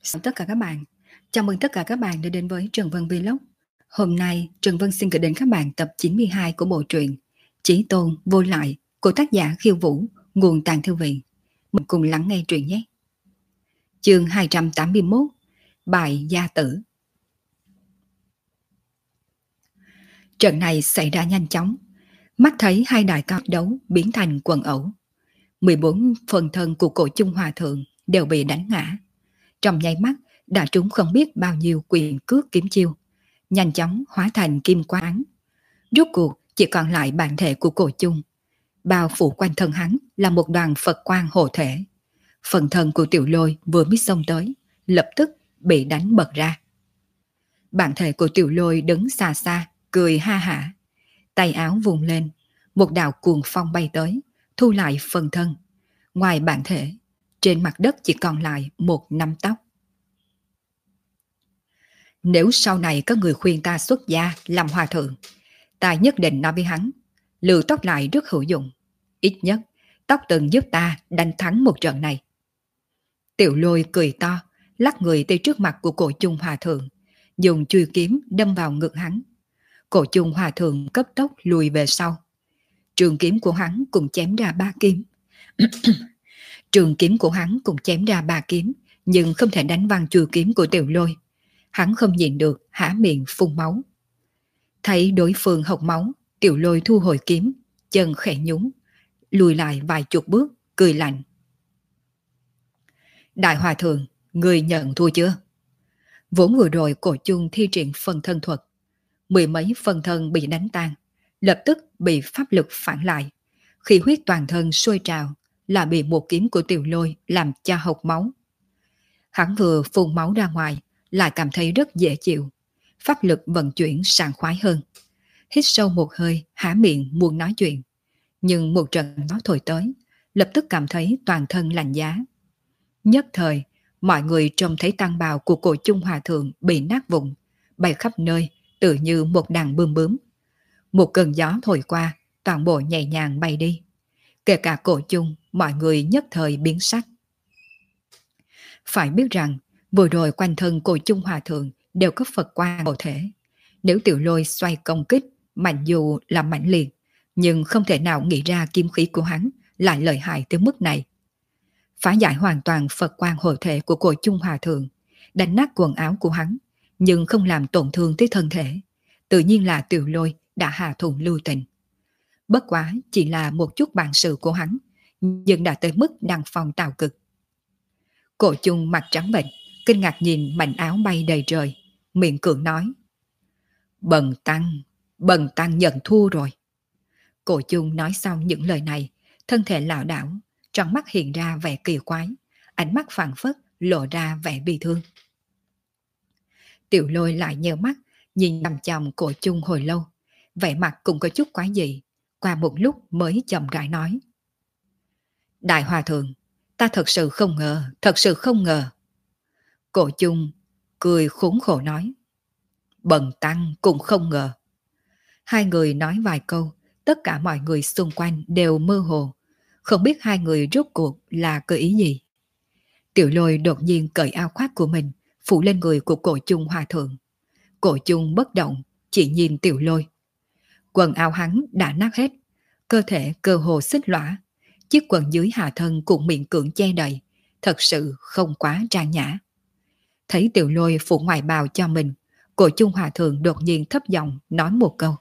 Xin tất cả các bạn. Chào mừng tất cả các bạn đã đến với Trần Vân Vlog. Hôm nay Trần Vân xin gửi đến các bạn tập 92 của bộ truyện Chí Tôn Vô Lại của tác giả Khiêu Vũ, nguồn Tàng Thư Viện. Mình cùng lắng nghe truyện nhé. Chương 281, Bại Gia Tử. Trận này xảy ra nhanh chóng, mắt thấy hai đại cao đấu biến thành quần ẩu. 14 phần thân của cổ chung hòa thượng đều bị đánh ngã. Trong nháy mắt đã trúng không biết bao nhiêu quyền cước kiếm chiêu, nhanh chóng hóa thành kim quang. Rốt cuộc chỉ còn lại bản thể của cổ chung. Bao phủ quanh thân hắn là một đoàn Phật quang hộ thể. Phần thân của Tiểu Lôi vừa mới xông tới, lập tức bị đánh bật ra. Bản thể của Tiểu Lôi đứng xa xa, cười ha hả. Tay áo vùng lên, một đạo cuồng phong bay tới, thu lại phần thân. Ngoài bản thể, trên mặt đất chỉ còn lại một nắm tóc. Nếu sau này có người khuyên ta xuất gia làm hòa thượng, ta nhất định nói với hắn, lưu tóc lại rất hữu dụng. Ít nhất, tóc từng giúp ta đánh thắng một trận này. Tiểu Lôi cười to, lắc người tới trước mặt của cổ chung hòa thượng, dùng chuôi kiếm đâm vào ngực hắn. Cổ chung hòa thượng cấp tốc lùi về sau. Trường kiếm của hắn cũng chém ra 3 kiếm. Trường kiếm của hắn cũng chém ra 3 kiếm, nhưng không thể đánh văng chuôi kiếm của Tiểu Lôi. Hắn không nhịn được, há miệng phun máu. Thấy đối phương hộc máu, Tiểu Lôi thu hồi kiếm, chân khẽ nhún, lùi lại vài chục bước, cười lạnh. Đại hòa thượng, người nhận thua chưa? Vốn vừa rồi cổ chung thi triển phần thân thuật, 10 mấy phần thân bị đánh tan, lập tức bị pháp lực phản lại. Khí huyết toàn thân sôi trào, là bị một kiếm của Tiểu Lôi làm cho hộc máu. Hắn vừa phun máu ra ngoài, lại cảm thấy rất dễ chịu. Pháp lực vận chuyển sảng khoái hơn. Hít sâu một hơi, há miệng muốn nói chuyện. Nhưng một trận gió thổi tới, lập tức cảm thấy toàn thân lạnh giá. Nhất thời, mọi người trông thấy tăng bào của cổ chung hòa thượng bị nát vụn, bay khắp nơi, tự như một đàn bướm bướm. Một cơn gió thổi qua, toàn bộ nhẹ nhàng bay đi. Kể cả cổ chung, mọi người nhất thời biến sắc. Phải biết rằng, vừa rồi quanh thân cổ chung hòa thượng đều có Phật quang hộ thể. Nếu Tiểu Lôi xoay công kích, mạnh dù là mạnh liệt, nhưng không thể nào nghĩ ra kiếm khí của hắn lại lợi hại tới mức này. Phá giải hoàn toàn Phật quang hộ thể của cổ chung hòa thượng, đánh nát quần áo của hắn, nhưng không làm tổn thương tới thân thể. Tự nhiên là Tiểu Lôi đã hạ thùng lưu tình. Bất quá chỉ là một chút bản sự của hắn, nhưng đã tới mức đăng phong tạo cực. Cổ chung mặt trắng bệch, kinh ngạc nhìn mảnh áo bay đầy trời, miệng cường nói. Bần tăng nhận thua rồi. Cổ chung nói xong những lời này, thân thể lảo đảo, trong mắt hiện ra vẻ kỳ quái, ánh mắt phảng phất lộ ra vẻ bi thương. Tiểu Lôi lại nheo mắt, nhìn chằm chằm cổ chung hồi lâu, vẻ mặt cũng có chút quái dị, qua một lúc mới chậm rãi nói. Đại hòa thượng, ta thật sự không ngờ. Cổ chung cười khốn khổ nói. Bần tăng cũng không ngờ. Hai người nói vài câu, tất cả mọi người xung quanh đều mơ hồ, không biết hai người rốt cuộc là cơ ý gì. Tiểu Lôi đột nhiên cởi áo khoác của mình, phủ lên người của cổ chung hòa thượng. Cổ chung bất động, chỉ nhìn Tiểu Lôi. Quần áo hắn đã nát hết, cơ thể cơ hồ xích lõa, chiếc quần dưới hạ thân cũng miệng cưỡng che đậy, thật sự không quá trang nhã. Thấy Tiểu Lôi phủ ngoài bào cho mình, cổ chung hòa thượng đột nhiên thấp giọng nói một câu.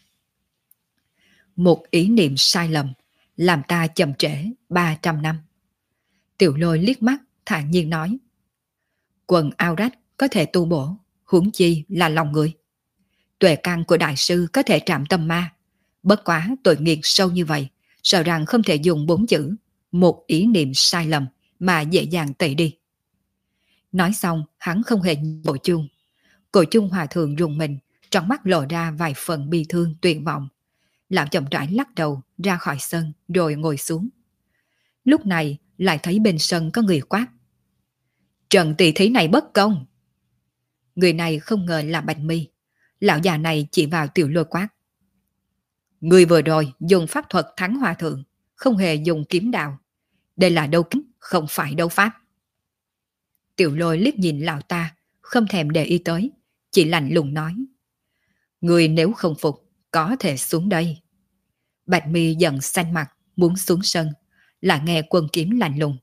Một ý niệm sai lầm, làm ta chậm trễ 300 năm. Tiểu Lôi liếc mắt, thản nhiên nói. Quần áo rách có thể tu bổ, huống chi là lòng người. Tuệ căn của đại sư có thể trảm tâm ma. Bất quá tội nghiệp sâu như vậy, sợ rằng không thể dùng 4 chữ, một ý niệm sai lầm mà dễ dàng tẩy đi. Nói xong, hắn không hề nhìn cổ chung. Cổ chung hòa thượng rùng mình, trong mắt lộ ra vài phần bi thương tuyệt vọng. Lão chậm rãi lắc đầu ra khỏi sân rồi ngồi xuống. Lúc này lại thấy bên sân có người quát. Trận tỷ thí này bất công. Người này không ngờ là Bạch Mi. Lão già này chỉ vào Tiểu Lôi quát. Người vừa rồi dùng pháp thuật thắng hòa thượng, không hề dùng kiếm đạo. Đây là đấu kiếm, không phải đấu pháp. Tiểu Lôi liếc nhìn lão ta, không thèm để ý tới, chỉ lạnh lùng nói. Người nếu không phục, có thể xuống đây. Bạch Mi giận xanh mặt, muốn xuống sân, lại nghe Quân Kiếm lạnh lùng.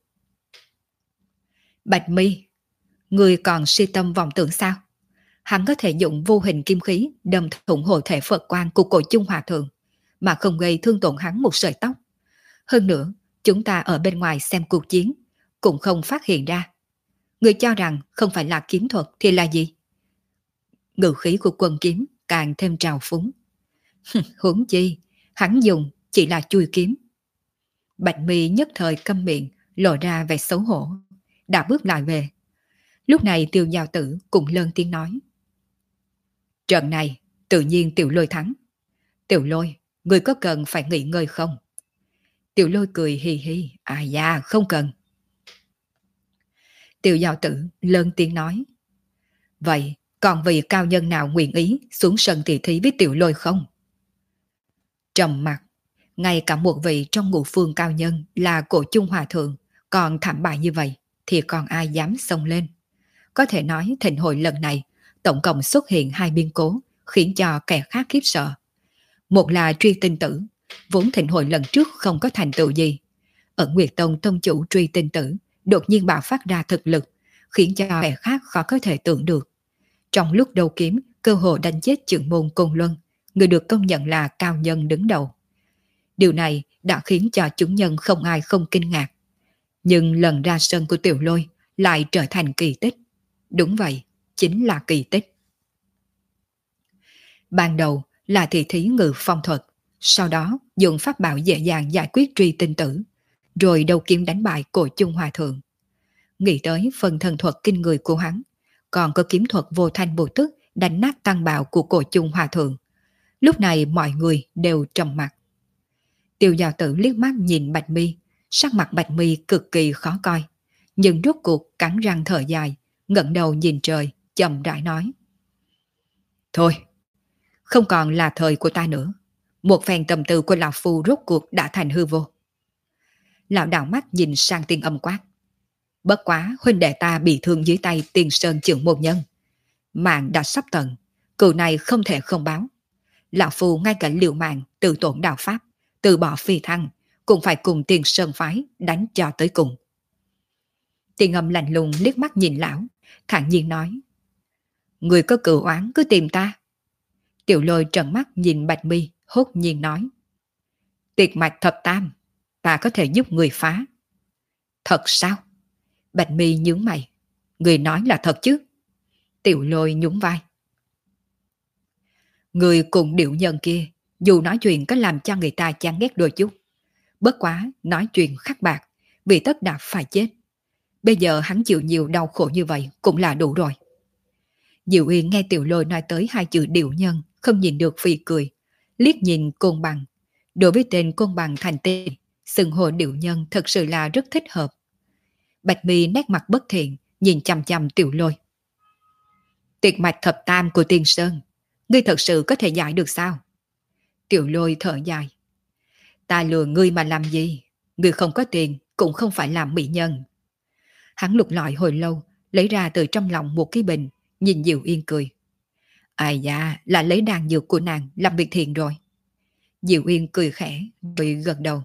Bạch Mi, người còn si tâm vọng tưởng sao? Hắn có thể dùng vô hình kim khí đâm thủng hộ thể Phật quan của Cổ Chung Hòa Thượng, mà không gây thương tổn hắn một sợi tóc. Hơn nữa, chúng ta ở bên ngoài xem cuộc chiến, cũng không phát hiện ra. Người cho rằng không phải là kiếm thuật thì là gì? Ngự khí của Quân Kiếm càng thêm trào phúng. Huống chi, hắn dùng chỉ là chui kiếm. Bạch Mi nhất thời câm miệng, lộ ra vẻ xấu hổ, đã bước lại về. Lúc này Tiêu Giao Tử cũng lớn tiếng nói. Trận này, tự nhiên Tiểu Lôi thắng. Tiểu Lôi, người có cần phải nghỉ ngơi không? Tiểu Lôi cười hì hì, à dạ, không cần. Tiêu Giao Tử lớn tiếng nói. Vậy, còn vị cao nhân nào nguyện ý xuống sân tỷ thí với Tiểu Lôi không? Trầm mặt, ngay cả một vị trong ngũ phương cao nhân là Cổ Chung Hòa Thượng còn thảm bại như vậy, thì còn ai dám xông lên? Có thể nói thịnh hội lần này tổng cộng xuất hiện hai biến cố khiến cho kẻ khác khiếp sợ. Một là Truy Tinh Tử, vốn thịnh hội lần trước không có thành tựu gì. Ở Nguyệt Tông tông chủ Truy Tinh Tử đột nhiên bạo phát ra thực lực, khiến cho kẻ khác khó có thể tưởng được. Trong lúc đấu kiếm, cơ hội đánh chết trưởng môn Côn Luân, người được công nhận là cao nhân đứng đầu. Điều này đã khiến cho chúng nhân không ai không kinh ngạc. Nhưng lần ra sân của Tiểu Lôi lại trở thành kỳ tích. Đúng vậy, chính là kỳ tích. Ban đầu là thị thí ngự phong thuật, sau đó dùng pháp bảo dễ dàng giải quyết Truy Tinh Tử, rồi đấu kiếm đánh bại Cổ Chung Hòa Thượng. Nghĩ tới phần thần thuật kinh người của hắn, còn có kiếm thuật vô thanh vô tức đánh nát tăng bạo của Cổ Chung Hòa Thượng. Lúc này mọi người đều trầm mặc. Tiêu Giao Tử liếc mắt nhìn Bạch Mi, sắc mặt Bạch Mi cực kỳ khó coi, nhưng rốt cuộc cắn răng thở dài, ngẩng đầu nhìn trời, chậm rãi nói. Thôi, không còn là thời của ta nữa. Một phen tâm tư của lão phu rốt cuộc đã thành hư vô. Lão đảo mắt nhìn sang Tiên Âm quát. Bất quá huynh đệ ta bị thương dưới tay Tiên Sơn trưởng môn nhân. Mạng đã sắp tận, cừu này không thể không báo. Lão phu ngay cả liều mạng tự tổn đạo pháp, từ bỏ phi thăng, cũng phải cùng Tiên Sơn phái đánh cho tới cùng. Tiên Âm lạnh lùng liếc mắt nhìn lão, thản nhiên nói. Người có cừu oán cứ tìm ta. Tiểu Lôi trợn mắt nhìn Bạch Mi, hốt nhiên nói. Tiệt mạch thập tam, ta có thể giúp người phá. Thật sao? Bạch Mi nhướng mày. Người nói là thật chứ? Tiểu Lôi nhún vai. Người cùng điệu nhân kia, dù nói chuyện có làm cho người ta chán ghét đôi chút. Bất quá, nói chuyện khắc bạc, vì tất đã phải chết. Bây giờ hắn chịu nhiều đau khổ như vậy cũng là đủ rồi. Diệu Uyên nghe Tiểu Lôi nói tới hai chữ điệu nhân, không nhìn được phì cười, liếc nhìn Côn Bằng. Đối với tên Côn Bằng thành tên, xưng hô điệu nhân thật sự là rất thích hợp. Bạch Mi nét mặt bất thiện, nhìn chằm chằm Tiểu Lôi. Tiệt mạch thập tam của Tiên Sơn, ngươi thật sự có thể giải được sao? Tiểu Lôi thở dài. Ta lừa ngươi mà làm gì? Ngươi không có tiền, cũng không phải làm mỹ nhân. Hắn lục lọi hồi lâu, lấy ra từ trong lòng một cái bình, nhìn Diệu Yên cười. Ai da, là lấy đan dược của nàng làm việc thiện rồi. Diệu Yên cười khẽ, rồi gật đầu.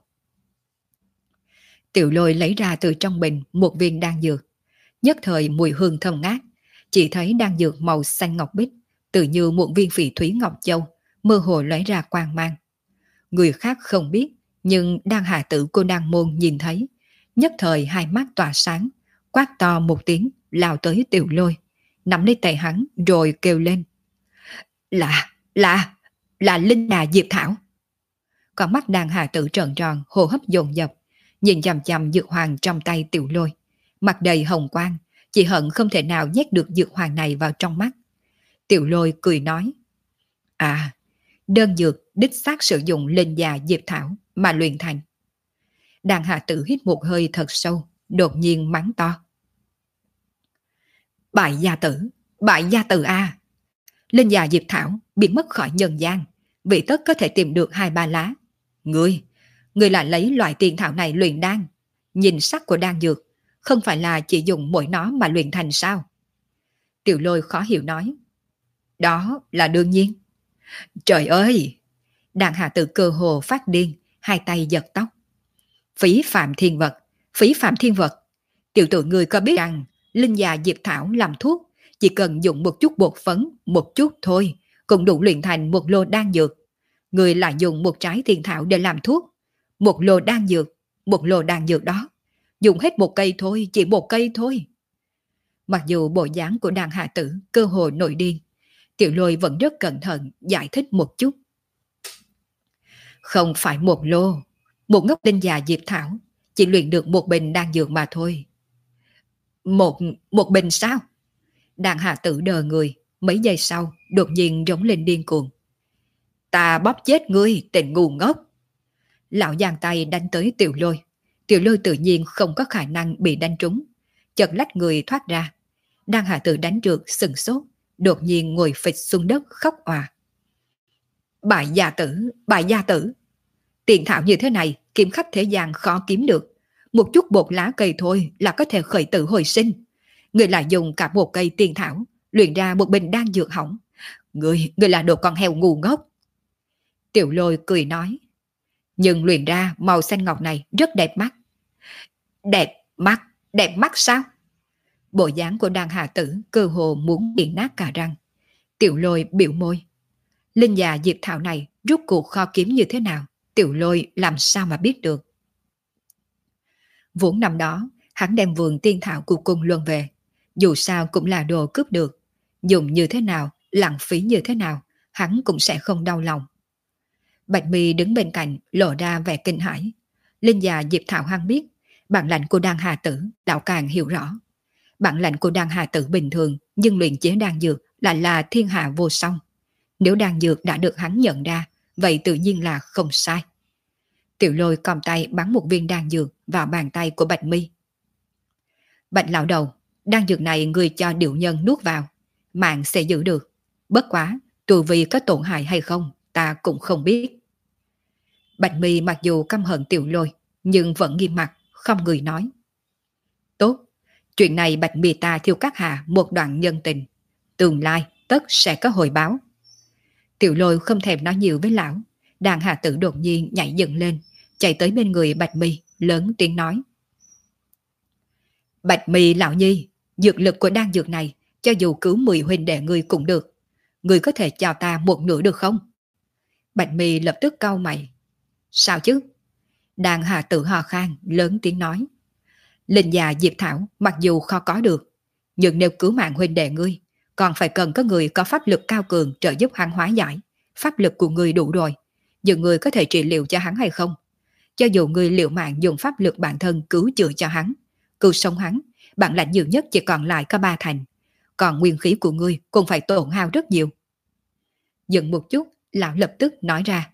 Tiểu Lôi lấy ra từ trong bình một viên đan dược. Nhất thời mùi hương thơm ngát, chỉ thấy đan dược màu xanh ngọc bích, tự như một viên phỉ thúy ngọc châu, mơ hồ lóe ra quang mang. Người khác không biết, nhưng đan hạ tử cô đan môn nhìn thấy, nhất thời hai mắt tỏa sáng, quát to một tiếng, lao tới Tiểu Lôi, nắm lấy tay hắn rồi kêu lên. Là Linh Đà Diệp Thảo. Con mắt đàn hạ tử trợn tròn, hô hấp dồn dập, nhìn chằm chằm dược hoàng trong tay Tiểu Lôi, mặt đầy hồng quang, chỉ hận không thể nào nhét được dược hoàng này vào trong mắt. Tiểu Lôi cười nói. À, đơn dược đích xác sử dụng Linh Đà Diệp Thảo mà luyện thành. Đàn hạ tử hít một hơi thật sâu, đột nhiên mắng to. Bại gia tử a! Linh Đà Diệp Thảo biến mất khỏi nhân gian, vị tất có thể tìm được 2-3 lá. Ngươi lại lấy loại tiên thảo này luyện đan, nhìn sắc của đan dược, không phải là chỉ dùng mỗi nó mà luyện thành sao? Tiểu Lôi khó hiểu nói. Đó là đương nhiên. Trời ơi! Đàn hạ tử cơ hồ phát điên, hai tay giật tóc. Phí phạm thiên vật, phí phạm thiên vật. Tiểu tử người có biết rằng linh già diệp thảo làm thuốc chỉ cần dùng một chút bột phấn, một chút thôi, cũng đủ luyện thành một lô đan dược. Người lại dùng một trái thiên thảo để làm thuốc. Một lô đan dược, một lô đan dược đó. Dùng hết một cây thôi, chỉ một cây thôi. Mặc dù bộ dáng của đàn hạ tử cơ hồ nổi điên, Tiểu Lôi vẫn rất cẩn thận giải thích một chút. Không phải một lô, một ngốc linh già diệp thảo, chỉ luyện được một bình đan dược mà thôi. Một bình sao? Đàn hạ tử đờ người, mấy giây sau đột nhiên rống lên điên cuồng. Ta bóp chết ngươi, tên ngu ngốc. Lão giang tay đánh tới Tiểu Lôi. Tiểu Lôi tự nhiên không có khả năng bị đánh trúng, chợt lách người thoát ra. Đàn hạ tử đánh trượt sừng sốt, đột nhiên ngồi phịch xuống đất khóc òa. Bại gia tử, bại gia tử. Tiền thảo như thế này, kiếm khách thế gian khó kiếm được. Một chút bột lá cây thôi là có thể khởi tử hồi sinh. Người lại dùng cả một cây tiền thảo, luyện ra một bình đan dược hỏng. Người là đồ con heo ngu ngốc. Tiểu Lôi cười nói. Nhưng luyện ra màu xanh ngọc này rất đẹp mắt. Đẹp mắt sao? Bộ dáng của đàn hạ tử cơ hồ muốn nghiền nát cả răng. Tiểu Lôi biểu môi. Linh già diệp thảo này rút cuộc kho kiếm như thế nào? Tiểu Lôi làm sao mà biết được? Vốn năm đó, hắn đem vườn tiên thảo của cung luân về. Dù sao cũng là đồ cướp được. Dùng như thế nào, lãng phí như thế nào, hắn cũng sẽ không đau lòng. Bạch Mi đứng bên cạnh lộ ra vẻ kinh hãi. Linh già diệp thảo hắn biết, bản lãnh của đan hà tử đạo càng hiểu rõ. Bản lãnh của đan hà tử bình thường, nhưng luyện chế đan dược lại là thiên hạ vô song. Nếu đan dược đã được hắn nhận ra, vậy tự nhiên là không sai. Tiểu Lôi cầm tay bắn một viên đan dược vào bàn tay của Bạch Mi. Bạch lão đầu, đan dược này người cho điệu nhân nuốt vào, mạng sẽ giữ được. Bất quá, tu vi có tổn hại hay không, ta cũng không biết. Bạch Mi mặc dù căm hận Tiểu Lôi, nhưng vẫn nghiêm mặt, không người nói. Tốt, chuyện này Bạch Mi ta thiêu các hạ một đoạn nhân tình. Tương lai tất sẽ có hồi báo. Tiểu Lôi không thèm nói nhiều với lão. Đàn hạ tử đột nhiên nhảy dựng lên, chạy tới bên người Bạch Mi, lớn tiếng nói. Bạch Mi lão nhi, dược lực của đan dược này, cho dù cứu 10 huynh đệ ngươi cũng được. Ngươi có thể cho ta một nửa được không? Bạch Mi lập tức cau mày. Sao chứ? Đàn hạ tử hò khan, lớn tiếng nói. Linh già diệp thảo mặc dù khó có được, nhưng nếu cứu mạng huynh đệ ngươi, còn phải cần có người có pháp lực cao cường trợ giúp hắn hóa giải. Pháp lực của ngươi đủ rồi, nhưng ngươi có thể trị liệu cho hắn hay không? Cho dù ngươi liều mạng dùng pháp lực bản thân cứu chữa cho hắn, cứu sống hắn, bản lãnh nhiều nhất chỉ còn lại có 3 thành. Còn nguyên khí của ngươi cũng phải tổn hao rất nhiều. Dừng một chút, lão lập tức nói ra.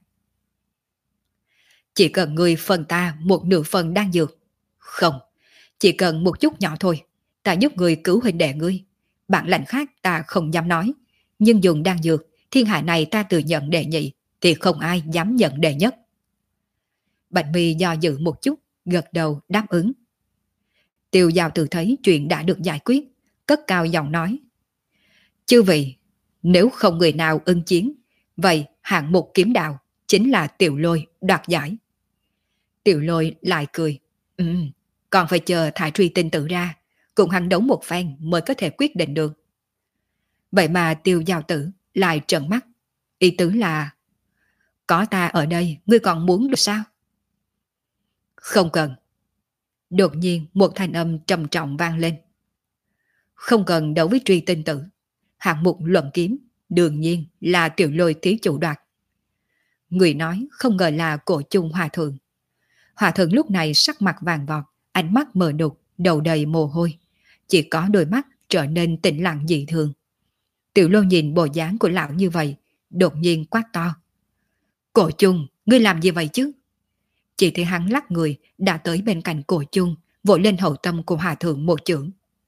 Chỉ cần ngươi phân ta một nửa phần đan dược. Không, chỉ cần một chút nhỏ thôi. Ta giúp ngươi cứu huynh đệ ngươi. Bản lãnh khác ta không dám nói. Nhưng dùng đan dược, thiên hạ này ta tự nhận đệ nhị, thì không ai dám nhận đệ nhất. Bạch Mi do dự một chút, gật đầu đáp ứng. Tiêu Giao Tử thấy chuyện đã được giải quyết, cất cao giọng nói. Chư vị, nếu không người nào ưng chiến, vậy hạng mục kiếm đạo chính là Tiểu Lôi đoạt giải. Tiểu Lôi lại cười. Còn phải chờ thải truy tinh tự ra, cùng hắn đấu một phen mới có thể quyết định được. Vậy mà Tiêu Giao Tử lại trợn mắt. Ý tứ là, có ta ở đây, ngươi còn muốn được sao? Không cần. Đột nhiên một thanh âm trầm trọng vang lên. Không cần đấu với truy tinh tử. Hạng mục luận kiếm, đương nhiên là Tiểu Lôi thí chủ đoạt. Người nói không ngờ là Cổ Chung Hòa Thượng. Hòa Thượng lúc này sắc mặt vàng vọt, ánh mắt mờ đục, đầu đầy mồ hôi. Chỉ có đôi mắt trở nên tĩnh lặng dị thường. Tiểu Lôi nhìn bộ dáng của lão như vậy, đột nhiên quát to. Cổ Chung, ngươi làm gì vậy chứ? Chỉ thấy hắn lắc người đã tới bên cạnh Cổ Chung, vội lên hậu tâm của Hòa Thượng một chưởng.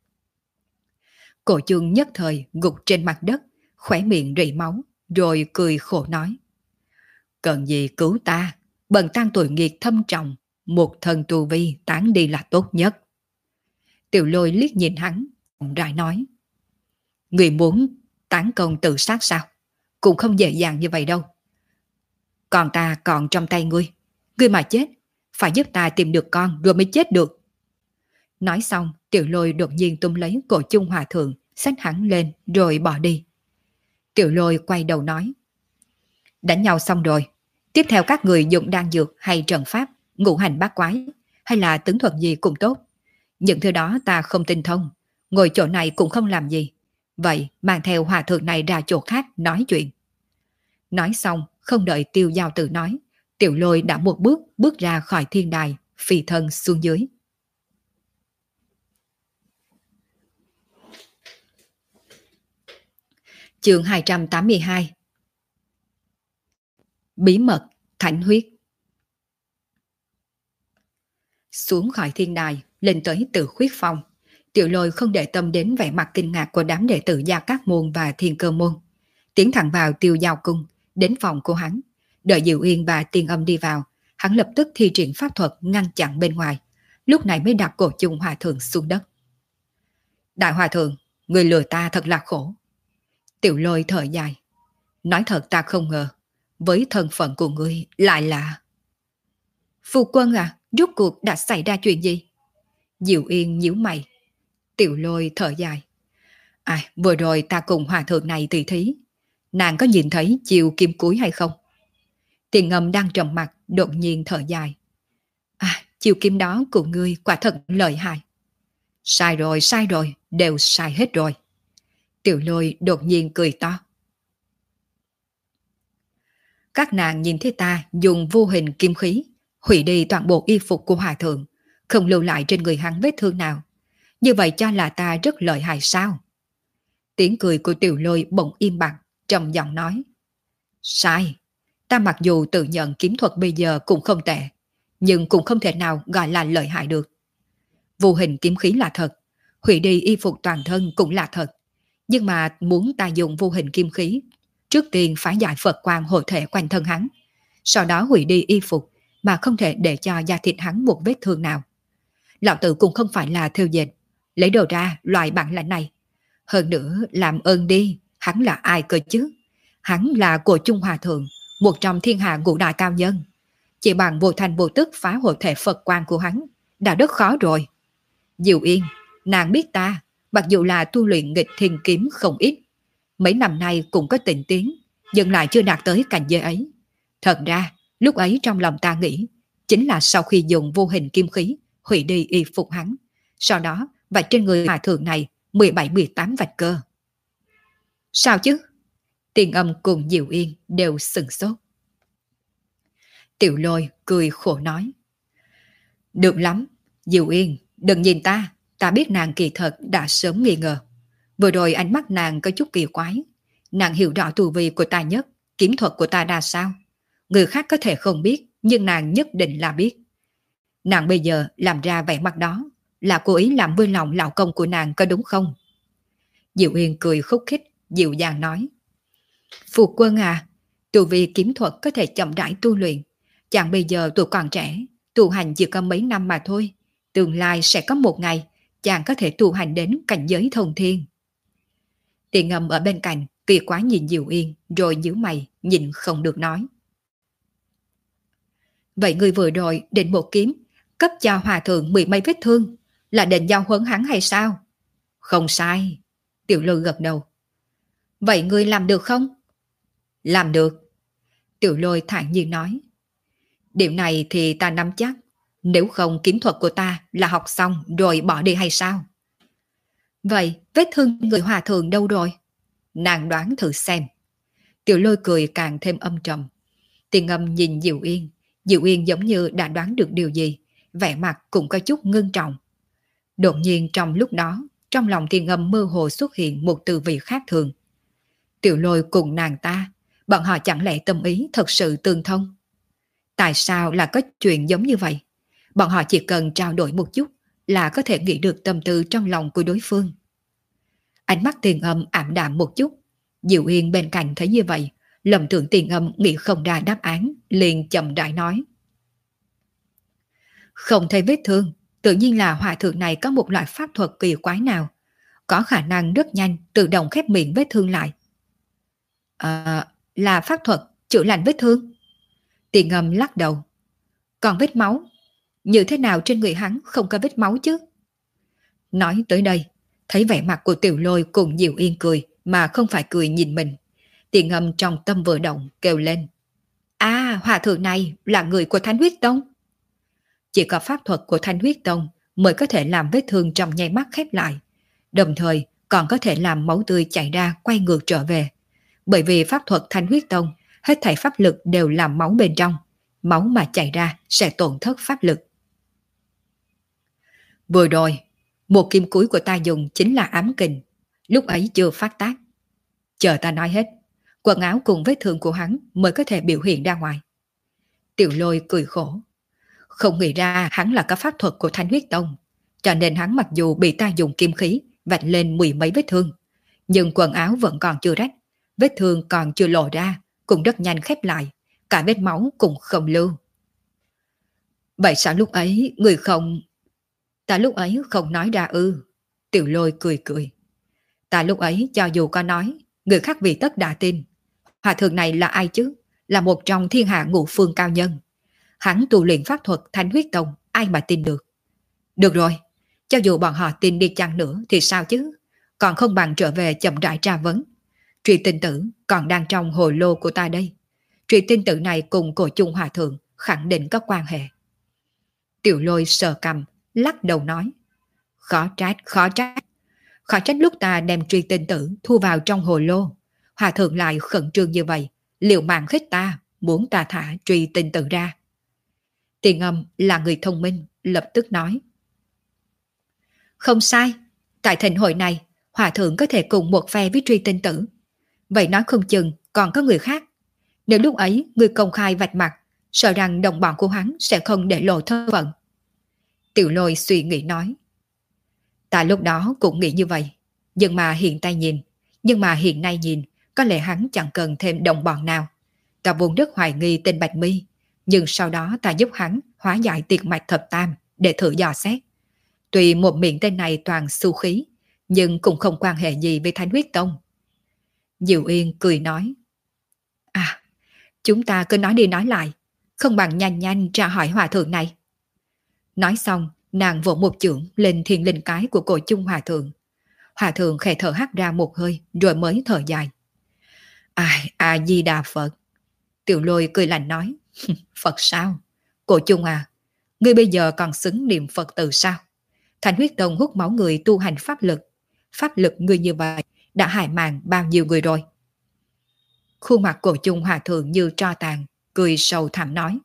Cổ Chung nhất thời gục trên mặt đất, khóe miệng rỉ máu, rồi cười khổ nói. Cần gì cứu ta, bần tăng tội nghiệp thâm trọng, một thần tu vi tán đi là tốt nhất. Tiểu Lôi liếc nhìn hắn, rãi nói. Người muốn tán công tự sát sao? Cũng không dễ dàng như vậy đâu. Còn ta còn trong tay ngươi. Ngươi mà chết, phải giúp ta tìm được con rồi mới chết được. Nói xong, Tiểu Lôi đột nhiên túm lấy cổ Chung Hòa Thượng, xách hắn lên rồi bỏ đi. Tiểu Lôi quay đầu nói. Đánh nhau xong rồi, tiếp theo các người dùng đan dược hay trận pháp, ngũ hành bát quái, hay là tướng thuật gì cũng tốt. Những thứ đó ta không tinh thông, ngồi chỗ này cũng không làm gì. Vậy mang theo hòa thượng này ra chỗ khác nói chuyện. Nói xong, không đợi Tiêu Giao Tử nói, Tiểu Lôi đã một bước bước ra khỏi thiên đài, phi thân xuống dưới. Chương 282. Bí mật thánh huyết. Xuống khỏi thiên đài, lên tới Tử Khuyết Phong, Tiểu Lôi không để tâm đến vẻ mặt kinh ngạc của đám đệ tử Gia Cát Môn và Thiên Cơ Môn. Tiến thẳng vào Tiêu Giao Cung, đến phòng của hắn. Đợi Diệu Yên và Tiên Âm đi vào, hắn lập tức thi triển pháp thuật ngăn chặn bên ngoài. Lúc này mới đặt cổ Chung Hòa Thượng xuống đất. Đại Hòa Thượng, người lừa ta thật là khổ. Tiểu Lôi thở dài. Nói thật ta không ngờ, với thân phận của ngươi lại là... Phu quân à, rốt cuộc đã xảy ra chuyện gì? Diệu Yên nhíu mày. Tiểu Lôi thở dài. Vừa rồi ta cùng hòa thượng này tỉ thí. Nàng có nhìn thấy chiều kim cuối hay không? Tiền Ngâm đang trầm mặt, đột nhiên thở dài. Chiều kim đó của ngươi quả thật lợi hại. Sai rồi, đều sai hết rồi. Tiểu Lôi đột nhiên cười to. Các nàng nhìn thấy ta dùng vô hình kim khí, hủy đi toàn bộ y phục của hòa thượng, không lưu lại trên người hắn vết thương nào. Như vậy cho là ta rất lợi hại sao? Tiếng cười của Tiểu Lôi bỗng im bặt, trầm giọng nói. Sai, ta mặc dù tự nhận kiếm thuật bây giờ cũng không tệ, nhưng cũng không thể nào gọi là lợi hại được. Vô hình kiếm khí là thật, hủy đi y phục toàn thân cũng là thật. Nhưng mà muốn ta dùng vô hình kim khí, trước tiên phải giải Phật quang hộ thể quanh thân hắn, sau đó hủy đi y phục mà không thể để cho da thịt hắn một vết thương nào. Lão tử cũng không phải là thêu dệt, lấy đồ ra loại bản lãnh này. Hơn nữa làm ơn đi, hắn là ai cơ chứ? Hắn là của Chung Hòa Thượng, một trong thiên hạ ngũ đại cao nhân. Chỉ bằng vô thành vô tức phá hộ thể Phật quang của hắn đã rất khó rồi. Diệu Yên, nàng biết ta, mặc dù là tu luyện nghịch thiên kiếm không ít, mấy năm nay cũng có tịnh tiến, nhưng lại chưa đạt tới cảnh giới ấy. Thật ra, lúc ấy trong lòng ta nghĩ, chính là sau khi dùng vô hình kim khí, hủy đi y phục hắn, sau đó vạch trên người hòa thượng này 17-18 vạch cơ. Sao chứ? Tiền Âm cùng Diệu Yên đều sửng sốt. Tiểu Lôi cười khổ nói. Được lắm, Diệu Yên, đừng nhìn ta, ta biết nàng kỳ thật đã sớm nghi ngờ. Vừa rồi ánh mắt nàng có chút kỳ quái. Nàng hiểu rõ tu vi của ta nhất, kiếm thuật của ta ra sao. Người khác có thể không biết, nhưng nàng nhất định là biết. Nàng bây giờ làm ra vẻ mặt đó, là cố ý làm vui lòng lão công của nàng có đúng không? Diệu Yên cười khúc khích, dịu dàng nói. Phu quân à, tu vi kiếm thuật có thể chậm rãi tu luyện. Chàng bây giờ tuổi còn trẻ, tu hành chỉ có mấy năm mà thôi. Tương lai sẽ có một ngày, chàng có thể tu hành đến cảnh giới thông thiên. Tiền Ngâm ở bên cạnh, kỳ quá nhìn Diệu Yên, rồi nhíu mày, nhìn không được nói. Vậy người vừa rồi định một kiếm, cấp cho hòa thượng 10 mấy vết thương, là định giao huấn hắn hay sao? Không sai. Tiểu Lôi gật đầu. Vậy ngươi làm được không? Làm được. Tiểu Lôi thản nhiên nói. Điều này thì ta nắm chắc. Nếu không kiếm thuật của ta là học xong rồi bỏ đi hay sao? Vậy vết thương người hòa thượng đâu rồi? Nàng đoán thử xem. Tiểu Lôi cười càng thêm âm trầm. Tiền Ngâm nhìn Diệu Yên. Diệu Yên giống như đã đoán được điều gì, vẻ mặt cũng có chút ngưng trọng. Đột nhiên trong lúc đó, trong lòng Tiền Ngâm mơ hồ xuất hiện một tư vị khác thường. Tiểu Lôi cùng nàng ta, bọn họ chẳng lẽ tâm ý thật sự tương thông? Tại sao là có chuyện giống như vậy? Bọn họ chỉ cần trao đổi một chút là có thể nghĩ được tâm tư trong lòng của đối phương. Ánh mắt Tiền Âm ảm đạm một chút. Diệu Yên bên cạnh thấy như vậy, lầm tưởng Tiền Âm nghĩ không ra đáp án, liền chậm rãi nói. Không thấy vết thương, Tự nhiên là hòa thượng này có một loại pháp thuật kỳ quái nào, có khả năng rất nhanh tự động khép miệng vết thương lại. Là pháp thuật chữa lành vết thương. Tiền Ngâm lắc đầu. Còn vết máu, như thế nào trên người hắn không có vết máu chứ? Nói tới đây, thấy vẻ mặt của Tiểu Lôi cùng Diệu Yên cười mà không phải cười nhìn mình. Tiền Ngâm trong tâm vừa động kêu lên. Hòa thượng này là người của Thánh Huyết Tông. Chỉ có pháp thuật của Thánh Huyết Tông mới có thể làm vết thương trong nháy mắt khép lại, đồng thời còn có thể làm máu tươi chảy ra quay ngược trở về. Bởi vì pháp thuật Thánh Huyết Tông, hết thảy pháp lực đều làm máu bên trong, máu mà chảy ra sẽ tổn thất pháp lực. Vừa rồi, một kim cuối của ta dùng chính là ám kình, lúc ấy chưa phát tác. Chờ ta nói hết, quần áo cùng vết thương của hắn mới có thể biểu hiện ra ngoài. Tiểu Lôi cười khổ. Không nghĩ ra hắn là có pháp thuật của Thánh Huyết Tông, cho nên hắn mặc dù bị ta dùng kim khí vạch lên mười mấy vết thương, nhưng quần áo vẫn còn chưa rách, vết thương còn chưa lộ ra, cũng rất nhanh khép lại, cả vết máu cũng không lưu. Vậy sao lúc ấy người không... Ta lúc ấy không nói ra ư? Tiểu Lôi cười cười. Ta lúc ấy cho dù có nói, người khác vì tất đã tin. Hòa thượng này là ai chứ? Là một trong thiên hạ ngũ phương cao nhân. Hắn tu luyện pháp thuật Thánh Huyết Tông, ai mà tin được? Được rồi, cho dù bọn họ tin đi chăng nữa thì sao chứ? Còn không bằng trở về chậm rãi tra vấn. Trùy tinh tử còn đang trong hồ lô của ta đây. Trùy tinh tử này cùng Cổ Chung Hòa thượng khẳng định có quan hệ. Tiểu Lôi sờ cằm, lắc đầu nói. Khó trách, khó trách. Khó trách lúc ta đem truy tinh tử thu vào trong hồ lô, Hòa thượng lại khẩn trương như vậy, liều mạng khích ta, muốn ta thả truy tinh tử ra. Tiền Ngâm là người thông minh, lập tức nói. Không sai, tại thịnh hội này, Hòa thượng có thể cùng một phe với truy tinh tử. Vậy nói không chừng còn có người khác. Nếu lúc ấy người công khai vạch mặt, sợ rằng đồng bọn của hắn sẽ không để lộ thân phận. Tiểu Lôi suy nghĩ nói. Ta lúc đó cũng nghĩ như vậy, nhưng mà hiện nay nhìn, có lẽ hắn chẳng cần thêm đồng bọn nào. Ta vốn rất hoài nghi tên Bạch Mi, nhưng sau đó ta giúp hắn hóa giải tiệt mạch thập tam để thử dò xét. Tuy một miệng tên này toàn xu khí, nhưng cũng không quan hệ gì với Thánh Huyết Tông. Diệu Yên cười nói. Chúng ta cứ nói đi nói lại, không bằng nhanh nhanh tra hỏi hòa thượng này. Nói xong, nàng vỗ một chưởng lên thiên linh cái của Cổ Chung Hòa thượng. Hòa thượng khẽ thở hắt ra một hơi rồi mới thở dài. Di Đà Phật. Tiểu Lôi cười lạnh nói. Phật sao? Cổ Chung à, ngươi bây giờ còn xứng niệm Phật từ sao? Thánh Huyết Tông hút máu người tu hành pháp lực ngươi như vậy đã hại mạng bao nhiêu người rồi? Khuôn mặt Cổ Chung Hòa thượng như tro tàn, cười sầu thảm nói.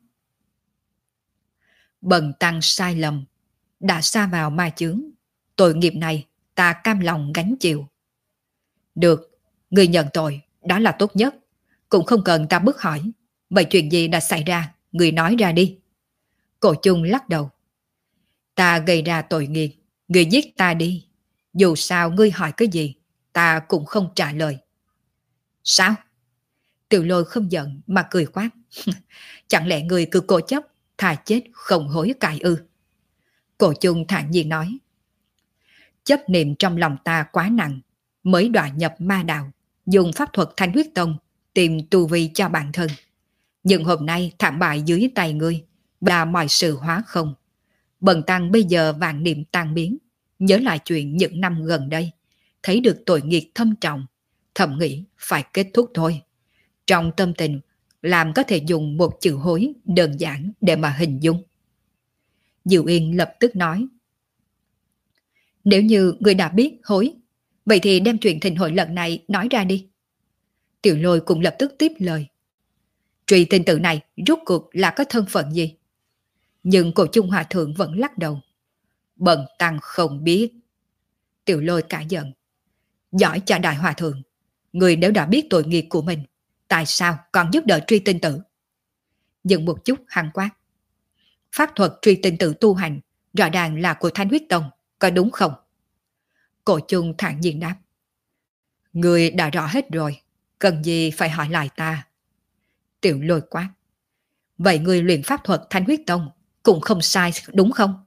Bần tăng sai lầm, đã sa vào ma chướng, tội nghiệp này ta cam lòng gánh chịu. Được, người nhận tội, đó là tốt nhất, cũng không cần ta bức hỏi. Vậy chuyện gì đã xảy ra, người nói ra đi. Cổ Chung lắc đầu. Ta gây ra tội nghiệp, người giết ta đi. Dù sao ngươi hỏi cái gì, ta cũng không trả lời. Sao? Tiểu Lôi không giận mà cười quát. Chẳng lẽ người cứ cố chấp, thà chết không hối cải ư? Cổ Chung thản nhiên nói. Chấp niệm trong lòng ta quá nặng, mới đọa nhập ma đạo, dùng pháp thuật Thánh Huyết Tông tìm tu vi cho bản thân. Nhưng hôm nay thảm bại dưới tay ngươi, là mọi sự hóa không. Bần tăng bây giờ vạn niệm tan biến, nhớ lại chuyện những năm gần đây, thấy được tội nghiệp thâm trọng, thầm nghĩ phải kết thúc thôi. Trong tâm tình, làm có thể dùng một chữ hối đơn giản để mà hình dung. Diệu Yên lập tức nói. Nếu như người đã biết hối, vậy thì đem chuyện thịnh hội lần này nói ra đi. Tiểu Lôi cũng lập tức tiếp lời. Truy tinh tử này rốt cuộc là có thân phận gì? Nhưng Cổ Chung Hòa thượng vẫn lắc đầu. Bần tăng không biết. Tiểu Lôi cả giận. Giỏi cha đại hòa thượng, người nếu đã biết tội nghiệp của mình, tại sao còn giúp đỡ truy tinh tử? Dừng một chút hắn quát. Pháp thuật truy tinh tử tu hành rõ ràng là của Thánh Huyết Tông, có đúng không? Cổ Chung thản nhiên đáp. Người đã rõ hết rồi, cần gì phải hỏi lại ta? Tiểu Lôi quát. Vậy người luyện pháp thuật Thánh Huyết Tông cũng không sai đúng không?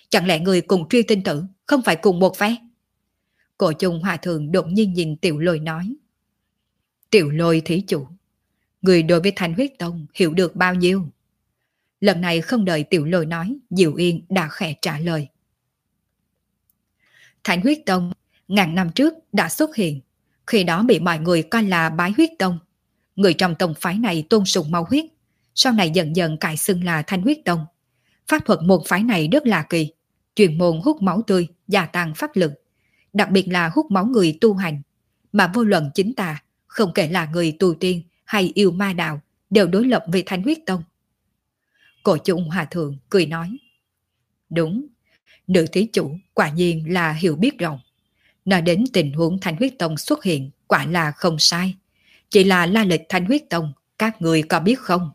Chẳng lẽ người cùng Truy Tinh Tử không phải cùng một phe? Cổ Chung Hòa Thượng đột nhiên nhìn Tiểu Lôi nói. Tiểu Lôi thí chủ, người đối với Thanh Huyết Tông hiểu được bao nhiêu? Lần này không đợi Tiểu Lôi nói, Diệu Yên đã khẽ trả lời. Thanh Huyết Tông ngàn năm trước đã xuất hiện, khi đó bị mọi người coi là Bái Huyết Tông. Người trong tông phái này tôn sùng máu huyết, sau này dần dần cải xưng là Thanh Huyết Tông. Pháp thuật môn phái này rất là kỳ, chuyên môn hút máu tươi, gia tăng pháp lực, đặc biệt là hút máu người tu hành, mà vô luận chính tà, không kể là người tu tiên hay yêu ma đạo, đều đối lập với Thanh Huyết Tông. Cổ Chung Hòa Thượng cười nói. Đúng, nữ thí chủ quả nhiên là hiểu biết rộng. Nói đến tình huống Thanh Huyết Tông xuất hiện quả là không sai. Chỉ là la lịch Thanh Huyết Tông, các người có biết không?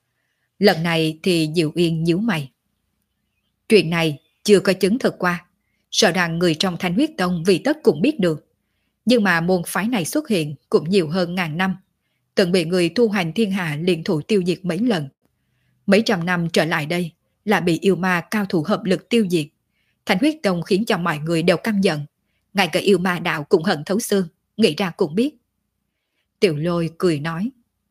Lần này thì Diệu Yên nhíu mày. Chuyện này chưa có chứng thực qua, sợ rằng người trong Thanh Huyết Tông vì tất cũng biết được. Nhưng mà môn phái này xuất hiện cũng nhiều hơn ngàn năm, từng bị người tu hành thiên hạ liên thủ tiêu diệt mấy lần. Mấy trăm năm trở lại đây là bị yêu ma cao thủ hợp lực tiêu diệt. Thanh Huyết Tông khiến cho mọi người đều căm giận, ngay cả yêu ma đạo cũng hận thấu xương, nghĩ ra cũng biết. Tiểu Lôi cười nói.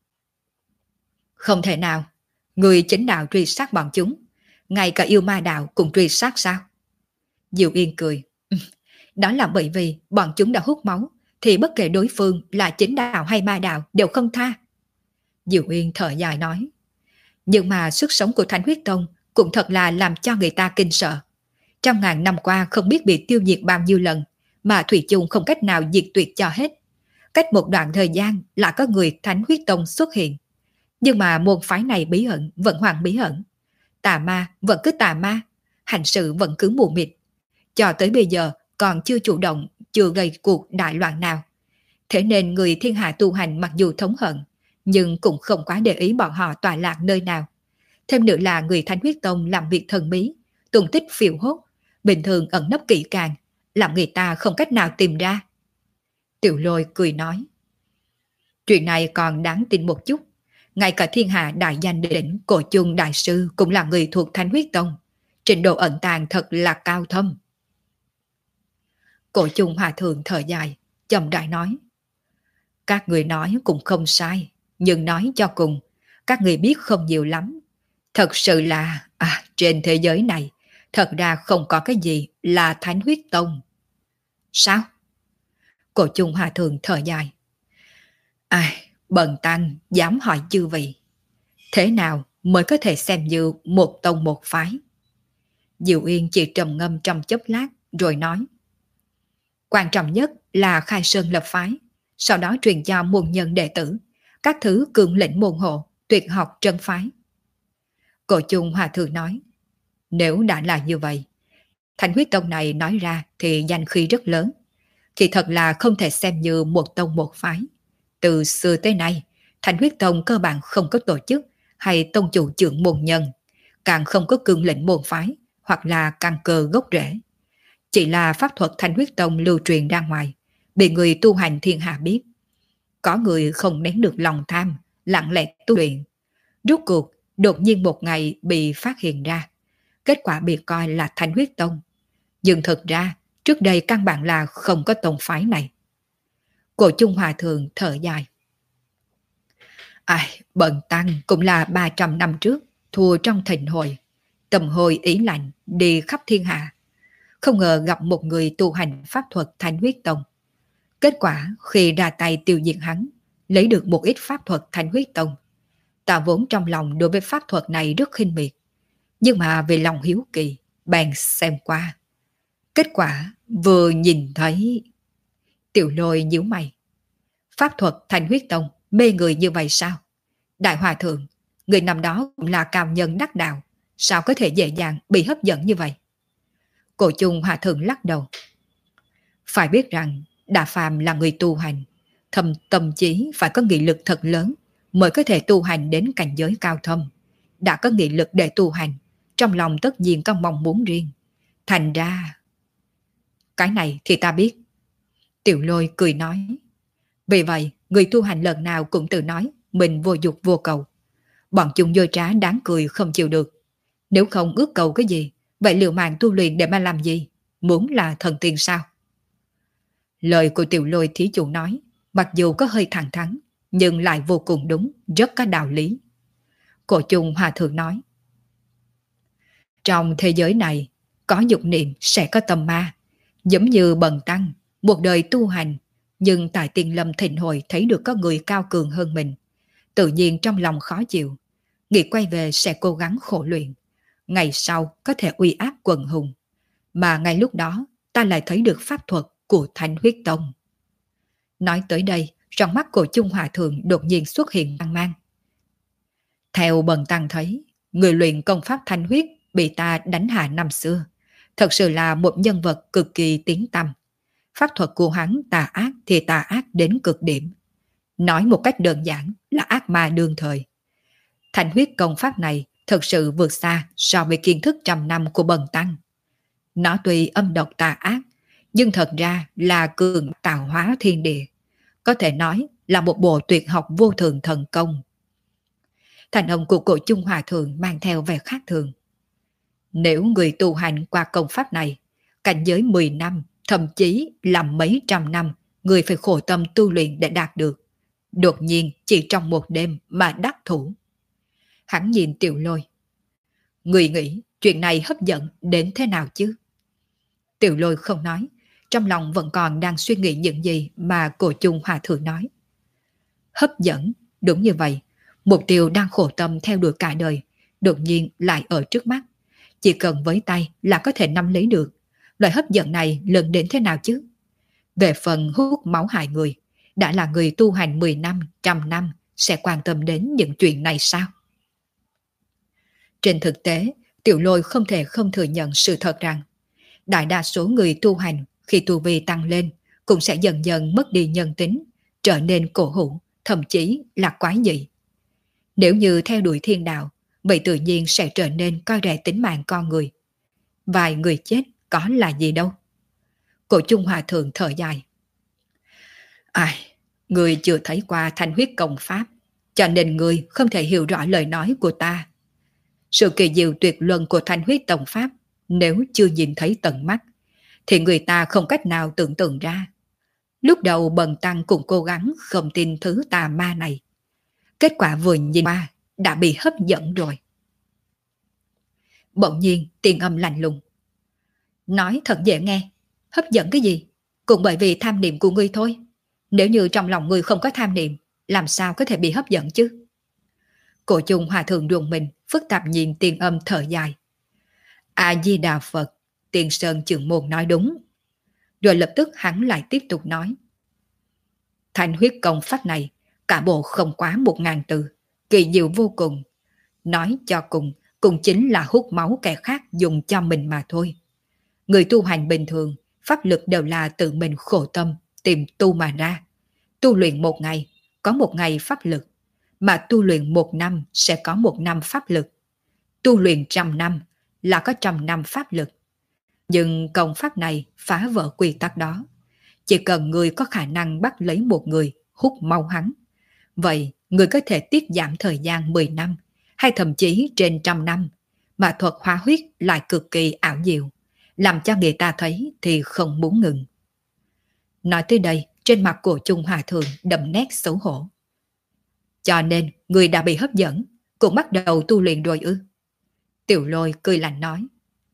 Không thể nào, người chính đạo truy sát bọn chúng, ngay cả yêu ma đạo cũng truy sát sao? Diệu Yên cười. Đó là bởi vì bọn chúng đã hút máu, thì bất kể đối phương là chính đạo hay ma đạo đều không tha. Diệu Yên thở dài nói. Nhưng mà sức sống của Thanh Huyết Tông cũng thật là làm cho người ta kinh sợ. Trăm ngàn năm qua không biết bị tiêu diệt bao nhiêu lần, mà thủy chung không cách nào diệt tuyệt cho hết. Cách một đoạn thời gian là có người Thánh Huyết Tông xuất hiện. Nhưng mà môn phái này bí ẩn vẫn hoàng bí ẩn. Tà ma vẫn cứ tà ma, hành sự vẫn cứ mù mịt. Cho tới bây giờ còn chưa chủ động, chưa gây cuộc đại loạn nào. Thế nên người thiên hạ tu hành mặc dù thống hận, nhưng cũng không quá để ý bọn họ tọa lạc nơi nào. Thêm nữa là người Thanh Huyết Tông làm việc thần bí, tung tích phiêu hốt, bình thường ẩn nấp kỹ càng, làm người ta không cách nào tìm ra. Tiểu Lôi cười nói. Chuyện này còn đáng tin một chút. Ngay cả thiên hạ đại danh đỉnh Cổ Chung Đại Sư cũng là người thuộc Thanh Huyết Tông. Trình độ ẩn tàng thật là cao thâm. Cổ Chung Hòa Thượng thở dài, chậm rãi nói. Các người nói cũng không sai, nhưng nói cho cùng, các người biết không nhiều lắm. Thật sự là, trên thế giới này, thật ra không có cái gì là Thánh Huyết Tông. Sao? Cổ Chung Hòa Thượng thở dài. Bần tăng dám hỏi chư vị. Thế nào mới có thể xem như một tông một phái? Diệu Yên chỉ trầm ngâm trong chốc lát rồi nói. Quan trọng nhất là khai sơn lập phái, sau đó truyền cho môn nhân đệ tử, các thứ cường lĩnh môn hộ, tuyệt học trân phái. Cổ Chung Hòa Thượng nói. Nếu đã là như vậy, Thanh Huyết Tông này nói ra thì danh khí rất lớn. Thì thật là không thể xem như một tông một phái. Từ xưa tới nay, Thanh Huyết Tông cơ bản không có tổ chức hay tông chủ trưởng môn nhân, càng không có cương lĩnh môn phái hoặc là căn cơ gốc rễ. Chỉ là pháp thuật Thanh Huyết Tông lưu truyền ra ngoài, bị người tu hành thiên hạ biết. Có người không nén được lòng tham, lặng lẽ tu luyện. Rốt cuộc, đột nhiên một ngày bị phát hiện ra. Kết quả bị coi là Thanh Huyết Tông. Nhưng thực ra, trước đây căn bản là không có tông phái này. Cổ Chung Hòa Thượng thở dài. Bần tăng cũng là 300 năm trước, thua trong thịnh hội, tầm hồi ý lạnh, đi khắp thiên hạ. Không ngờ gặp một người tu hành pháp thuật Thanh Huyết Tông. Kết quả khi ra tay tiêu diệt hắn, lấy được một ít pháp thuật Thanh Huyết Tông. Ta vốn trong lòng đối với pháp thuật này rất khinh miệt, nhưng mà về lòng hiếu kỳ, bèn xem qua. Kết quả vừa nhìn thấy... Tiểu Lôi nhíu mày. Pháp thuật Thanh Huyết Tông mê người như vậy sao? Đại Hòa Thượng, người năm đó cũng là cao nhân đắc đạo, sao có thể dễ dàng bị hấp dẫn như vậy? Cổ Chung Hòa Thượng lắc đầu. Phải biết rằng Đà Phàm là người tu hành, tâm trí phải có nghị lực thật lớn mới có thể tu hành đến cảnh giới cao thâm. Đã có nghị lực để tu hành, trong lòng tất nhiên có mong muốn riêng. Thành ra... Cái này thì ta biết. Tiểu Lôi cười nói. Vì vậy, người tu hành lần nào cũng tự nói mình vô dục vô cầu. Bọn chúng dối trá đáng cười không chịu được. Nếu không ước cầu cái gì, Vậy liều mạng tu luyện để mà làm gì? Muốn là thần tiên sao? Lời của Tiểu Lôi thí chủ nói, mặc dù có hơi thẳng thắn, nhưng lại vô cùng đúng, rất có đạo lý. Cổ Chung Hòa Thượng nói, trong thế giới này, có dục niệm sẽ có tâm ma, giống như Bần Tăng, một đời tu hành, nhưng tại Tiên Lâm Thịnh Hội thấy được có người cao cường hơn mình. Tự nhiên trong lòng khó chịu, nghĩ quay về sẽ cố gắng khổ luyện, ngày sau có thể uy áp quần hùng. Mà ngay lúc đó, ta lại thấy được pháp thuật của Thánh Huyết Tông. Nói tới đây, trong mắt của Chung Hòa Thượng đột nhiên xuất hiện mang mang. Theo Bần Tăng thấy, người luyện công pháp Thanh Huyết bị ta đánh hạ năm xưa, thật sự là một nhân vật cực kỳ tiếng tăm. Pháp thuật của hắn tà ác thì tà ác đến cực điểm. Nói một cách đơn giản là ác ma đương thời. Thanh Huyết công pháp này thật sự vượt xa so với kiến thức trăm năm của Bần Tăng. Nó tuy âm độc tà ác, nhưng thật ra là cường tạo hóa thiên địa. Có thể nói là một bộ tuyệt học vô thường thần công. Thành âm của cổ Chung Hòa Thượng mang theo vẻ khác thường. Nếu người tu hành qua công pháp này, cảnh giới 10 năm, thậm chí là mấy trăm năm, người phải khổ tâm tu luyện để đạt được. Đột nhiên chỉ trong một đêm mà đắc thủ. Hắn nhìn Tiểu Lôi. Người nghĩ chuyện này hấp dẫn đến thế nào chứ? Tiểu Lôi không nói, trong lòng vẫn còn đang suy nghĩ những gì mà cổ Chung Hòa Thượng nói. Hấp dẫn, đúng như vậy. Mục tiêu đang khổ tâm theo đuổi cả đời, đột nhiên lại ở trước mắt. Chỉ cần với tay là có thể nắm lấy được. Loại hấp dẫn này lớn đến thế nào chứ? Về phần hút máu hại người, đã là người tu hành 10 năm, trăm năm, sẽ quan tâm đến những chuyện này sao? Trên thực tế, Tiểu Lôi không thể không thừa nhận sự thật rằng, đại đa số người tu hành khi tu vi tăng lên cũng sẽ dần dần mất đi nhân tính, trở nên cổ hủ, thậm chí là quái dị. Nếu như theo đuổi thiên đạo, vậy tự nhiên sẽ trở nên coi rẻ tính mạng con người. Vài người chết có là gì đâu. Cổ Chung Hòa Thượng thở dài. Ai, người chưa thấy qua Thanh Huyết công pháp, cho nên người không thể hiểu rõ lời nói của ta. Sự kỳ diệu tuyệt luân của Thanh Huyết tông pháp, nếu chưa nhìn thấy tận mắt, thì người ta không cách nào tưởng tượng ra. Lúc đầu Bần Tăng cũng cố gắng không tin thứ tà ma này. Kết quả vừa nhìn qua đã bị hấp dẫn rồi. Bỗng nhiên tiếng âm lạnh lùng. Nói thật dễ nghe, hấp dẫn cái gì? Cũng bởi vì tham niệm của ngươi thôi. Nếu như trong lòng ngươi không có tham niệm, làm sao có thể bị hấp dẫn chứ? Cổ Chung Hòa Thượng rùng mình, phức tạp nhìn tiếng âm thở dài. A-di-đà Phật, Tiên Sơn Trưởng Môn nói đúng. Rồi lập tức hắn lại tiếp tục nói. Thanh Huyết công pháp này, cả bộ không quá 1000 từ, kỳ diệu vô cùng. Nói cho cùng, cũng chính là hút máu kẻ khác dùng cho mình mà thôi. Người tu hành bình thường, pháp lực đều là tự mình khổ tâm, tìm tu mà ra. Tu luyện một ngày, có một ngày pháp lực, mà tu luyện 1 năm sẽ có 1 năm pháp lực. Tu luyện 100 năm là có 100 năm pháp lực. Nhưng công pháp này phá vỡ quy tắc đó. Chỉ cần người có khả năng bắt lấy một người, hút máu hắn. Vậy, người có thể tiết giảm thời gian 10 năm, hay thậm chí trên 100 năm, mà thuật hóa huyết lại cực kỳ ảo diệu, làm cho người ta thấy thì không muốn ngừng. Nói tới đây, trên mặt của Chung Hòa Thượng đậm nét xấu hổ. Cho nên, người đã bị hấp dẫn, cũng bắt đầu tu luyện rồi ư? Tiểu Lôi cười lạnh nói.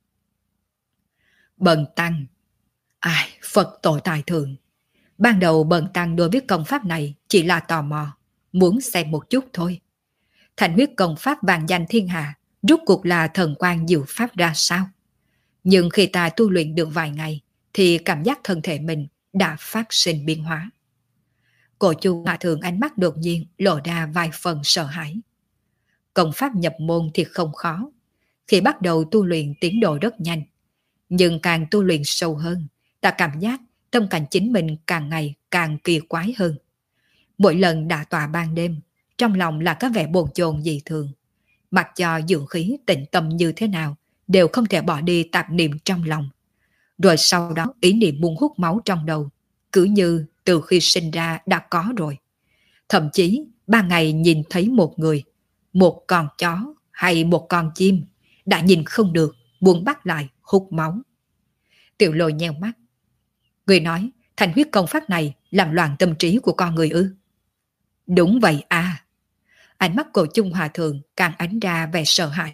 Bần Tăng, ai, Phật tội tài thượng. Ban đầu Bần Tăng đối với công pháp này chỉ là tò mò, muốn xem một chút thôi. Thanh Huyết công pháp vang danh thiên hạ, rốt cuộc là thần quan diệu pháp ra sao? Nhưng khi ta tu luyện được vài ngày, thì cảm giác thân thể mình đã phát sinh biến hóa. Cổ Chu Hòa Thượng ánh mắt đột nhiên lộ ra vài phần sợ hãi. Công pháp nhập môn thì không khó. Khi bắt đầu tu luyện tiến độ rất nhanh. Nhưng càng tu luyện sâu hơn, ta cảm giác tâm cảnh chính mình càng ngày càng kỳ quái hơn. Mỗi lần đả tọa ban đêm, trong lòng là có vẻ bồn chồn dị thường. Mặc cho dưỡng khí tịnh tâm như thế nào, đều không thể bỏ đi tạp niệm trong lòng. Rồi sau đó ý niệm muốn hút máu trong đầu, cứ như từ khi sinh ra đã có rồi. Thậm chí, ban ngày nhìn thấy một người, một con chó hay một con chim, đã nhìn không được, muốn bắt lại hút máu. Tiểu Lôi nheo mắt. Người nói thành huyết công pháp này làm loạn tâm trí của con người ư? Đúng vậy à. Ánh mắt của Chung Hòa Thượng càng ánh ra vẻ sợ hãi.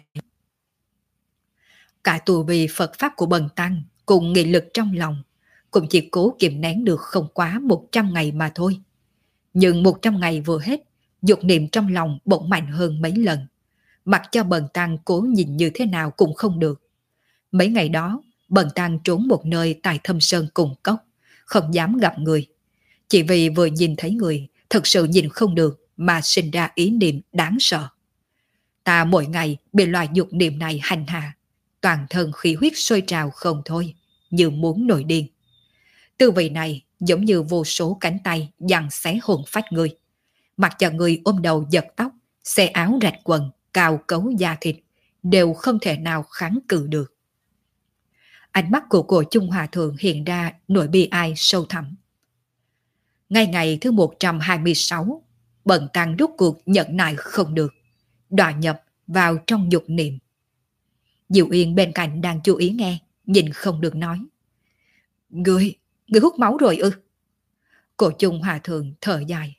Cả tù vì Phật Pháp của Bần Tăng cùng nghị lực trong lòng cũng chỉ cố kiềm nén được không quá 100 ngày mà thôi. Nhưng 100 ngày vừa hết, dục niệm trong lòng bỗng mạnh hơn mấy lần. Mặc cho Bần Tăng cố nhìn như thế nào cũng không được. Mấy ngày đó, Bần Tăng trốn một nơi tại Thâm Sơn cùng cốc, không dám gặp người. Chỉ vì vừa nhìn thấy người, thật sự nhìn không được mà sinh ra ý niệm đáng sợ. Ta mỗi ngày bị loại dục niệm này hành hạ, toàn thân khí huyết sôi trào không thôi, như muốn nổi điên. Tư vị này giống như vô số cánh tay giằng xé hồn phách người. Mặc cho người ôm đầu giật tóc, xé áo rạch quần, cào cấu da thịt, đều không thể nào kháng cự được. Ánh mắt của cổ Chung Hòa Thượng hiện ra nỗi bi ai sâu thẳm. Ngay ngày thứ 126, Bần Tăng rút cuộc nhẫn nại không được, đọa nhập vào trong dục niệm. Diệu Yên bên cạnh đang chú ý nghe, nhìn không được nói. Người hút máu rồi ư? Cổ Chung Hòa Thượng thở dài.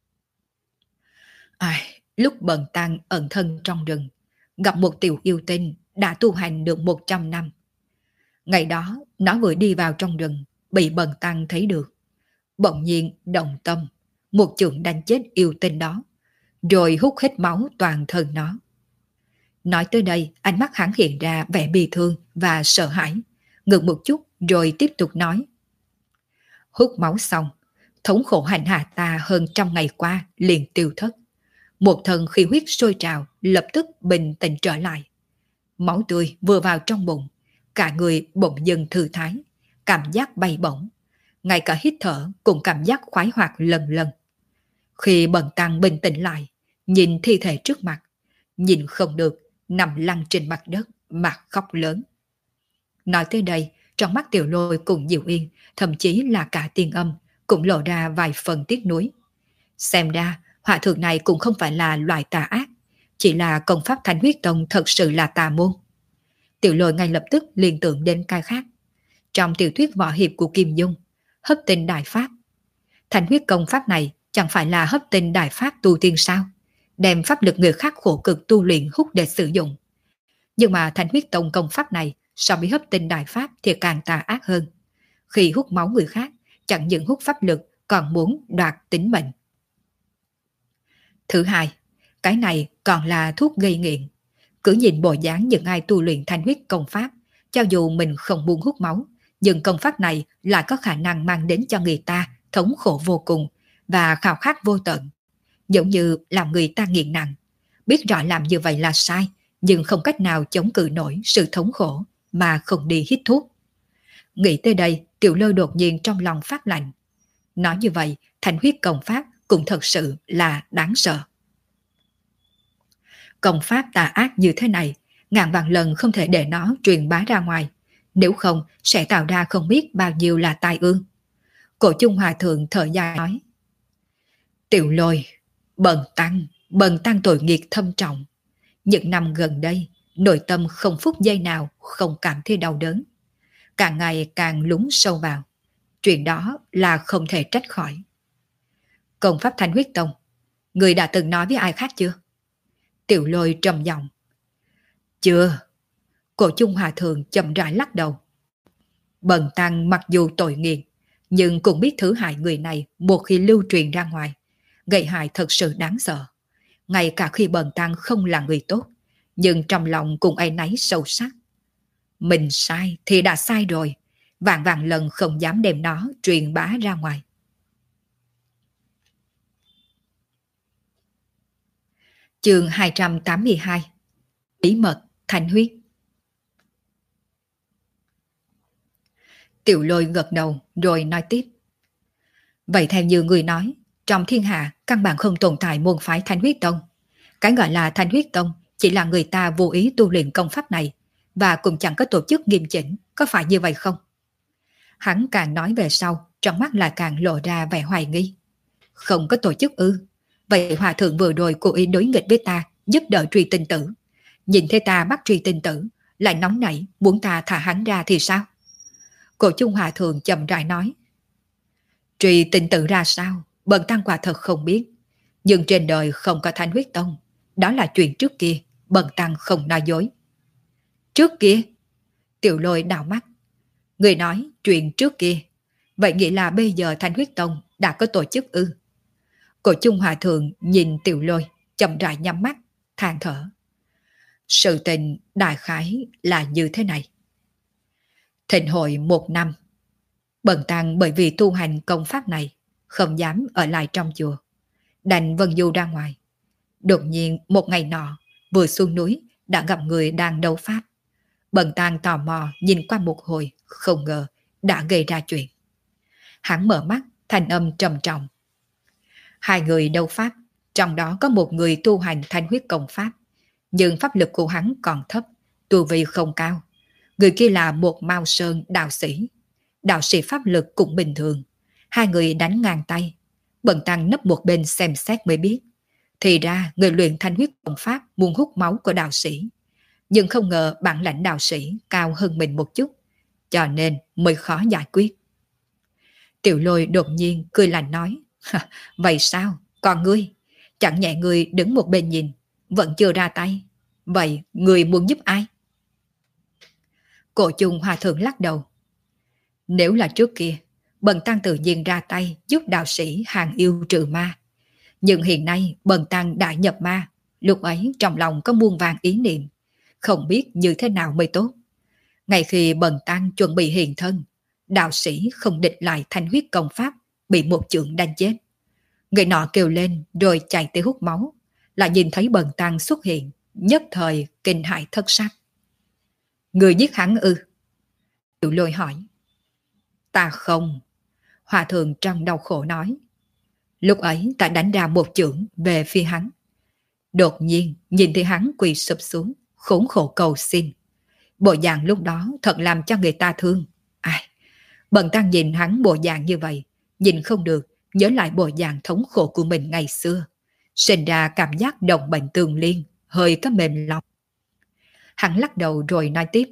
Lúc Bần Tăng ẩn thân trong rừng, gặp một tiểu yêu tinh đã tu hành được 100 năm. Ngày đó, nó vừa đi vào trong rừng, bị Bần Tăng thấy được. Bỗng nhiên động tâm, một chưởng đánh chết yêu tinh đó, rồi hút hết máu toàn thân nó. Nói tới đây, ánh mắt hắn hiện ra vẻ bi thương và sợ hãi, ngừng một chút rồi tiếp tục nói. Hút máu xong, thống khổ hành hạ ta hơn 100 ngày qua liền tiêu thất. Một thân khí huyết sôi trào, lập tức bình tĩnh trở lại. Máu tươi vừa vào trong bụng, cả người bỗng dưng thư thái, cảm giác bay bổng. Ngay cả hít thở cũng cảm giác khoái hoạt lần lần. Khi Bần Tăng bình tĩnh lại, nhìn thi thể trước mặt, nhìn không được, nằm lăn trên mặt đất mà khóc lớn. Nói tới đây, trong mắt Tiểu Lôi cùng Diệu Yên, thậm chí là cả Tiên Âm, cũng lộ ra vài phần tiếc nuối. Xem ra, hòa thượng này cũng không phải là loại tà ác, chỉ là công pháp Thánh Huyết Tông thật sự là tà môn. Tiểu Lôi ngay lập tức liên tưởng đến cái khác. Trong tiểu thuyết võ hiệp của Kim Dung, hấp tinh đại pháp. Thánh huyết công pháp này chẳng phải là hấp tinh đại pháp tu tiên sao? Đem pháp lực người khác khổ cực tu luyện hút để sử dụng. Nhưng mà Thánh huyết tông công pháp này so với hấp tinh đại pháp thì càng tà ác hơn. Khi hút máu người khác, chẳng những hút pháp lực còn muốn đoạt tính mệnh. Thứ hai, cái này còn là thuốc gây nghiện. Cứ nhìn bộ dáng những ai tu luyện thanh huyết công pháp, cho dù mình không muốn hút máu, nhưng công pháp này lại có khả năng mang đến cho người ta thống khổ vô cùng và khao khát vô tận. Giống như làm người ta nghiện nặng, biết rõ làm như vậy là sai, nhưng không cách nào chống cự nổi sự thống khổ mà không đi hít thuốc. Nghĩ tới đây, Tiểu Lôi đột nhiên trong lòng phát lạnh. Nói như vậy, thanh huyết công pháp cũng thật sự là đáng sợ. Công pháp tà ác như thế này, ngàn vạn lần không thể để nó truyền bá ra ngoài, nếu không sẽ tạo ra không biết bao nhiêu là tai ương. Cổ Chung Hòa Thượng thở dài nói. Tiểu Lôi, bần tăng tội nghiệp thâm trọng. Những năm gần đây, nội tâm không phút giây nào không cảm thấy đau đớn. Càng ngày càng lún sâu vào. Chuyện đó là không thể trách khỏi. Công pháp Thanh Huyết Tông, người đã từng nói với ai khác chưa? Tiểu Lôi trầm giọng. Chưa. Cổ Chung Hòa Thượng chậm rãi lắc đầu. Bần tăng mặc dù tội nghiệp, nhưng cũng biết thứ hại người này một khi lưu truyền ra ngoài, gây hại thật sự đáng sợ. Ngay cả khi bần tăng không là người tốt, nhưng trong lòng cũng áy náy sâu sắc. Mình sai thì đã sai rồi, vạn vạn lần không dám đem nó truyền bá ra ngoài. Chương 282. Bí mật Thanh huyết. Tiểu Lôi gật đầu rồi nói tiếp. Vậy theo như người nói, trong thiên hạ căn bản không tồn tại môn phái Thanh huyết tông. Cái gọi là Thanh huyết tông chỉ là người ta vô ý tu luyện công pháp này, và cũng chẳng có tổ chức nghiêm chỉnh, có phải như vậy không? Hắn càng nói về sau, trong mắt lại càng lộ ra vẻ hoài nghi. Không có tổ chức ư? Vậy hòa thượng vừa rồi cố ý đối nghịch với ta, giúp đỡ truy tinh tử. Nhìn thấy ta bắt truy tinh tử, lại nóng nảy muốn ta thả hắn ra thì sao? Cổ Trung Hòa Thượng chậm rãi nói. Truy tình tự ra sao, bần tăng quả thật không biết. Nhưng trên đời không có Thánh Huyết Tông. Đó là chuyện trước kia, bần tăng không nói dối. Trước kia? Tiểu Lôi đảo mắt. Người nói chuyện trước kia. Vậy nghĩa là bây giờ Thánh Huyết Tông đã có tổ chức ư? Cổ Trung Hòa Thượng nhìn Tiểu Lôi, chậm rãi nhắm mắt, than thở. Sự tình đại khái là như thế này. Thịnh hội 1 năm. Bần tăng bởi vì tu hành công pháp này, không dám ở lại trong chùa. Đành vân du ra ngoài. Đột nhiên một ngày nọ, vừa xuống núi đã gặp người đang đấu pháp. Bần tăng tò mò nhìn qua một hồi, không ngờ đã gây ra chuyện. Hắn mở mắt, thanh âm trầm trọng. Hai người đấu pháp, trong đó có một người tu hành thanh huyết công pháp, nhưng pháp lực của hắn còn thấp, tu vi không cao. Người kia là một Mao Sơn đạo sĩ. Đạo sĩ pháp lực cũng bình thường. Hai người đánh ngang tay. Bần tăng nấp một bên xem xét mới biết. Thì ra người luyện thanh huyết công pháp muốn hút máu của đạo sĩ. Nhưng không ngờ bản lãnh đạo sĩ cao hơn mình một chút, cho nên mới khó giải quyết. Tiểu Lôi đột nhiên cười lạnh nói. Vậy sao? Còn ngươi? Chẳng nhẹ ngươi đứng một bên nhìn, vẫn chưa ra tay. Vậy ngươi muốn giúp ai? Cổ Trung Hòa Thượng lắc đầu. Nếu là trước kia, bần tăng tự nhiên ra tay giúp đạo sĩ hàng yêu trừ ma. Nhưng hiện nay bần tăng đã nhập ma, lúc ấy trong lòng có muôn vàng ý niệm, không biết như thế nào mới tốt. Ngay khi bần tăng chuẩn bị hiện thân, đạo sĩ không địch lại thanh huyết công pháp, bị một chưởng đánh chết. Người nọ kêu lên rồi chạy tới hút máu, lại nhìn thấy bần tăng xuất hiện, nhất thời kinh hãi thất sắc. Người giết hắn ư? Tiểu Lôi hỏi. Ta không. Hòa Thượng trong đau khổ nói. Lúc ấy ta đánh ra một chưởng về phía hắn. Đột nhiên nhìn thấy hắn quỳ sụp xuống, khốn khổ cầu xin. Bộ dạng lúc đó thật làm cho người ta thương. Ai, bần tăng nhìn hắn bộ dạng như vậy, nhìn không được, nhớ lại bộ dạng thống khổ của mình ngày xưa. Sinh ra cảm giác đồng bệnh tương liên, hơi có mềm lòng. Hắn lắc đầu rồi nói tiếp.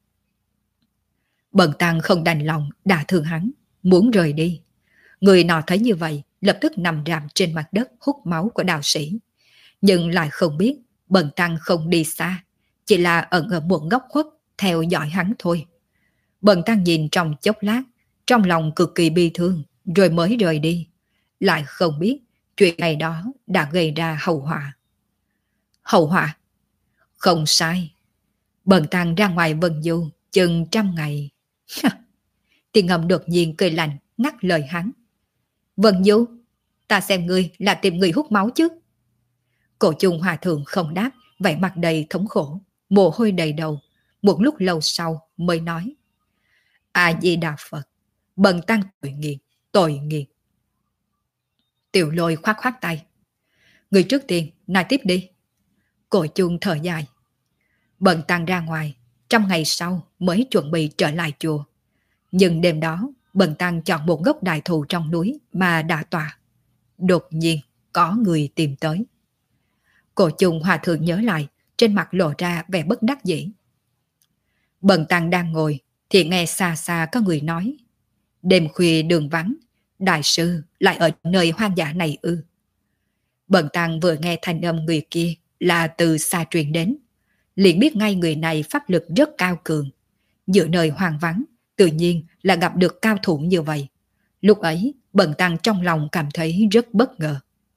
Bần tăng không đành lòng đả thương hắn, muốn rời đi. Người nọ thấy như vậy, lập tức nằm rạp trên mặt đất hút máu của đạo sĩ. Nhưng lại không biết bần tăng không đi xa, chỉ là ẩn ở một góc khuất theo dõi hắn thôi. Bần tăng nhìn trong chốc lát, trong lòng cực kỳ bi thương, rồi mới rời đi. Lại không biết chuyện này đó đã gây ra hậu họa. Hậu họa? Không sai. Bần tăng ra ngoài vân du chừng 100 ngày. Tiền Ngầm đột nhiên cười lạnh ngắt lời hắn. Vân du? Ta xem ngươi là tìm người hút máu chứ. Cổ Trung Hòa Thượng không đáp, vẻ mặt đầy thống khổ, mồ hôi đầy đầu. Một lúc lâu sau mới nói. A Di Đà Phật, bần tăng tội nghiệp, tội nghiệp. Tiểu Lôi khoát khoát tay. Người trước tiên, nói tiếp đi. Cổ Trung thở dài. Bần tăng ra ngoài, 100 ngày sau mới chuẩn bị trở lại chùa. Nhưng đêm đó, bần tăng chọn một gốc đại thụ trong núi mà đã tọa. Đột nhiên, có người tìm tới. Cổ Trung Hòa Thượng nhớ lại, trên mặt lộ ra vẻ bất đắc dĩ. Bần tăng đang ngồi, thì nghe xa xa có người nói. Đêm khuya đường vắng, đại sư lại ở nơi hoang dã này ư? Bần tăng vừa nghe thanh âm người kia là từ xa truyền đến, liền biết ngay người này pháp lực rất cao cường. Giữa nơi hoang vắng, tự nhiên là gặp được cao thủ như vậy. Lúc ấy, bần tăng trong lòng cảm thấy rất bất ngờ.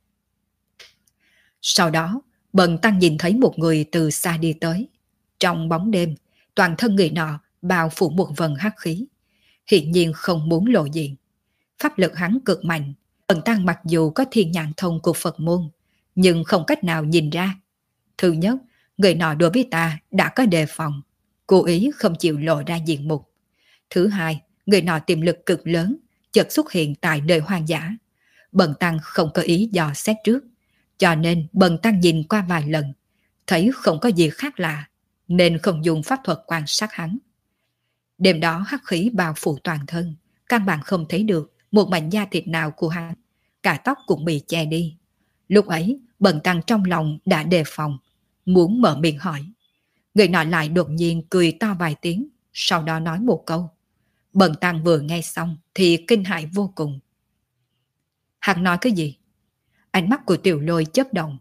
Sau đó, bần tăng nhìn thấy một người từ xa đi tới. Trong bóng đêm, toàn thân người nọ bao phủ một vầng hắc khí, hiển nhiên không muốn lộ diện. Pháp lực hắn cực mạnh, bần tăng mặc dù có thiên nhãn thông của Phật môn, nhưng không cách nào nhìn ra. Thứ nhất, người nọ đối với ta đã có đề phòng, cố ý không chịu lộ ra diện mục. Thứ hai, người nọ tiềm lực cực lớn, chợt xuất hiện tại nơi hoang dã. Bần tăng không có ý dò xét trước, cho nên bần tăng nhìn qua vài lần, thấy không có gì khác lạ, nên không dùng pháp thuật quan sát hắn. Đêm đó hắc khí bao phủ toàn thân, căn bản không thấy được một mảnh da thịt nào của hắn, cả tóc cũng bị che đi. Lúc ấy, bần tăng trong lòng đã đề phòng, muốn mở miệng hỏi. Người nọ lại đột nhiên cười to vài tiếng, sau đó nói một câu. Bần tăng vừa nghe xong thì kinh hãi vô cùng. Hắn nói cái gì? Ánh mắt của Tiểu Lôi chớp động.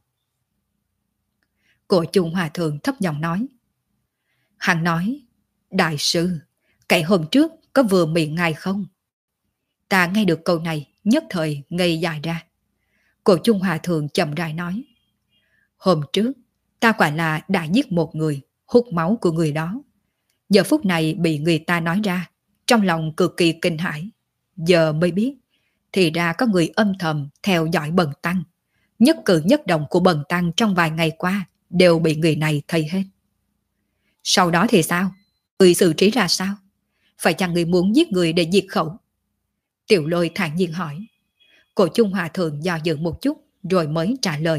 Cổ Chung Hòa Thượng thấp giọng nói. Hắn nói, đại sư, cái hôm trước có vừa miệng ngài không? Ta nghe được câu này, nhất thời ngây dài ra. Cổ Chung Hòa Thượng chậm rãi nói. Hôm trước, ta quả là đã giết một người, hút máu của người đó. Giờ phút này bị người ta nói ra, trong lòng cực kỳ kinh hãi. Giờ mới biết, thì ra có người âm thầm theo dõi bần tăng. Nhất cử nhất động của bần tăng trong vài ngày qua đều bị người này thấy hết. Sau đó thì sao? Người xử trí ra sao? Phải chăng người muốn giết người để diệt khẩu? Tiểu Lôi thản nhiên hỏi. Cổ Chung Hòa Thượng do dự một chút rồi mới trả lời.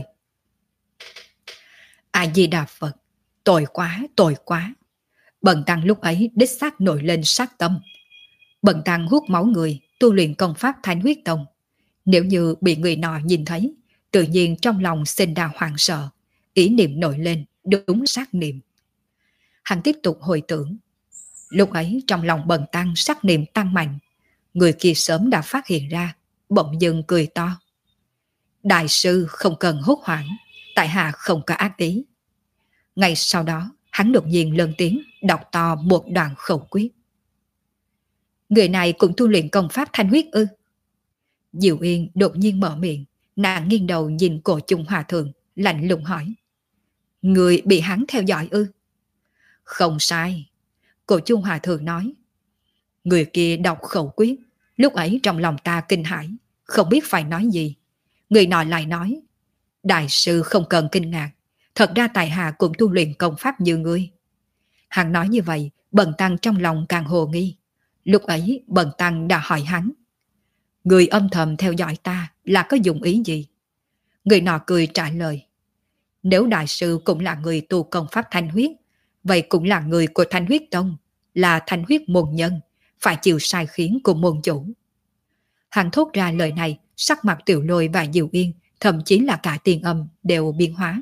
A Di Đà Phật, tội quá, tội quá. Bần tăng lúc ấy đích xác nổi lên sát tâm. Bần tăng hút máu người, tu luyện công pháp Thánh Huyết Tông. Nếu như bị người nọ nhìn thấy, tự nhiên trong lòng sinh ra hoảng sợ, ý niệm nổi lên, đúng sát niệm. Hắn tiếp tục hồi tưởng. Lúc ấy trong lòng bần tăng sát niệm tăng mạnh, người kia sớm đã phát hiện ra, bỗng dưng cười to. Đại sư không cần hốt hoảng, tại hạ không có ác ý. Ngay sau đó, hắn đột nhiên lớn tiếng đọc to một đoạn khẩu quyết. Người này cũng tu luyện công pháp Thanh Huyết ư? Diệu Yên đột nhiên mở miệng, nàng nghiêng đầu nhìn Cổ Chung Hòa Thượng, lạnh lùng hỏi. Người bị hắn theo dõi ư? Không sai. Cổ Chung Hòa Thượng nói. Người kia đọc khẩu quyết, lúc ấy trong lòng ta kinh hãi, không biết phải nói gì. Người nọ lại nói. Đại sư không cần kinh ngạc, thật ra tại hạ cũng tu luyện công pháp như ngươi. Hắn nói như vậy, bần tăng trong lòng càng hồ nghi. Lúc ấy bần tăng đã hỏi hắn. Người âm thầm theo dõi ta là có dụng ý gì? Người nọ cười trả lời. Nếu đại sư cũng là người tu công pháp Thanh Huyết, vậy cũng là người của Thanh Huyết Tông, là Thanh Huyết môn nhân, phải chịu sai khiến của môn chủ. Hắn thốt ra lời này, sắc mặt Tiểu Lôi và Diệu Yên, thậm chí là cả tiền âm đều biến hóa.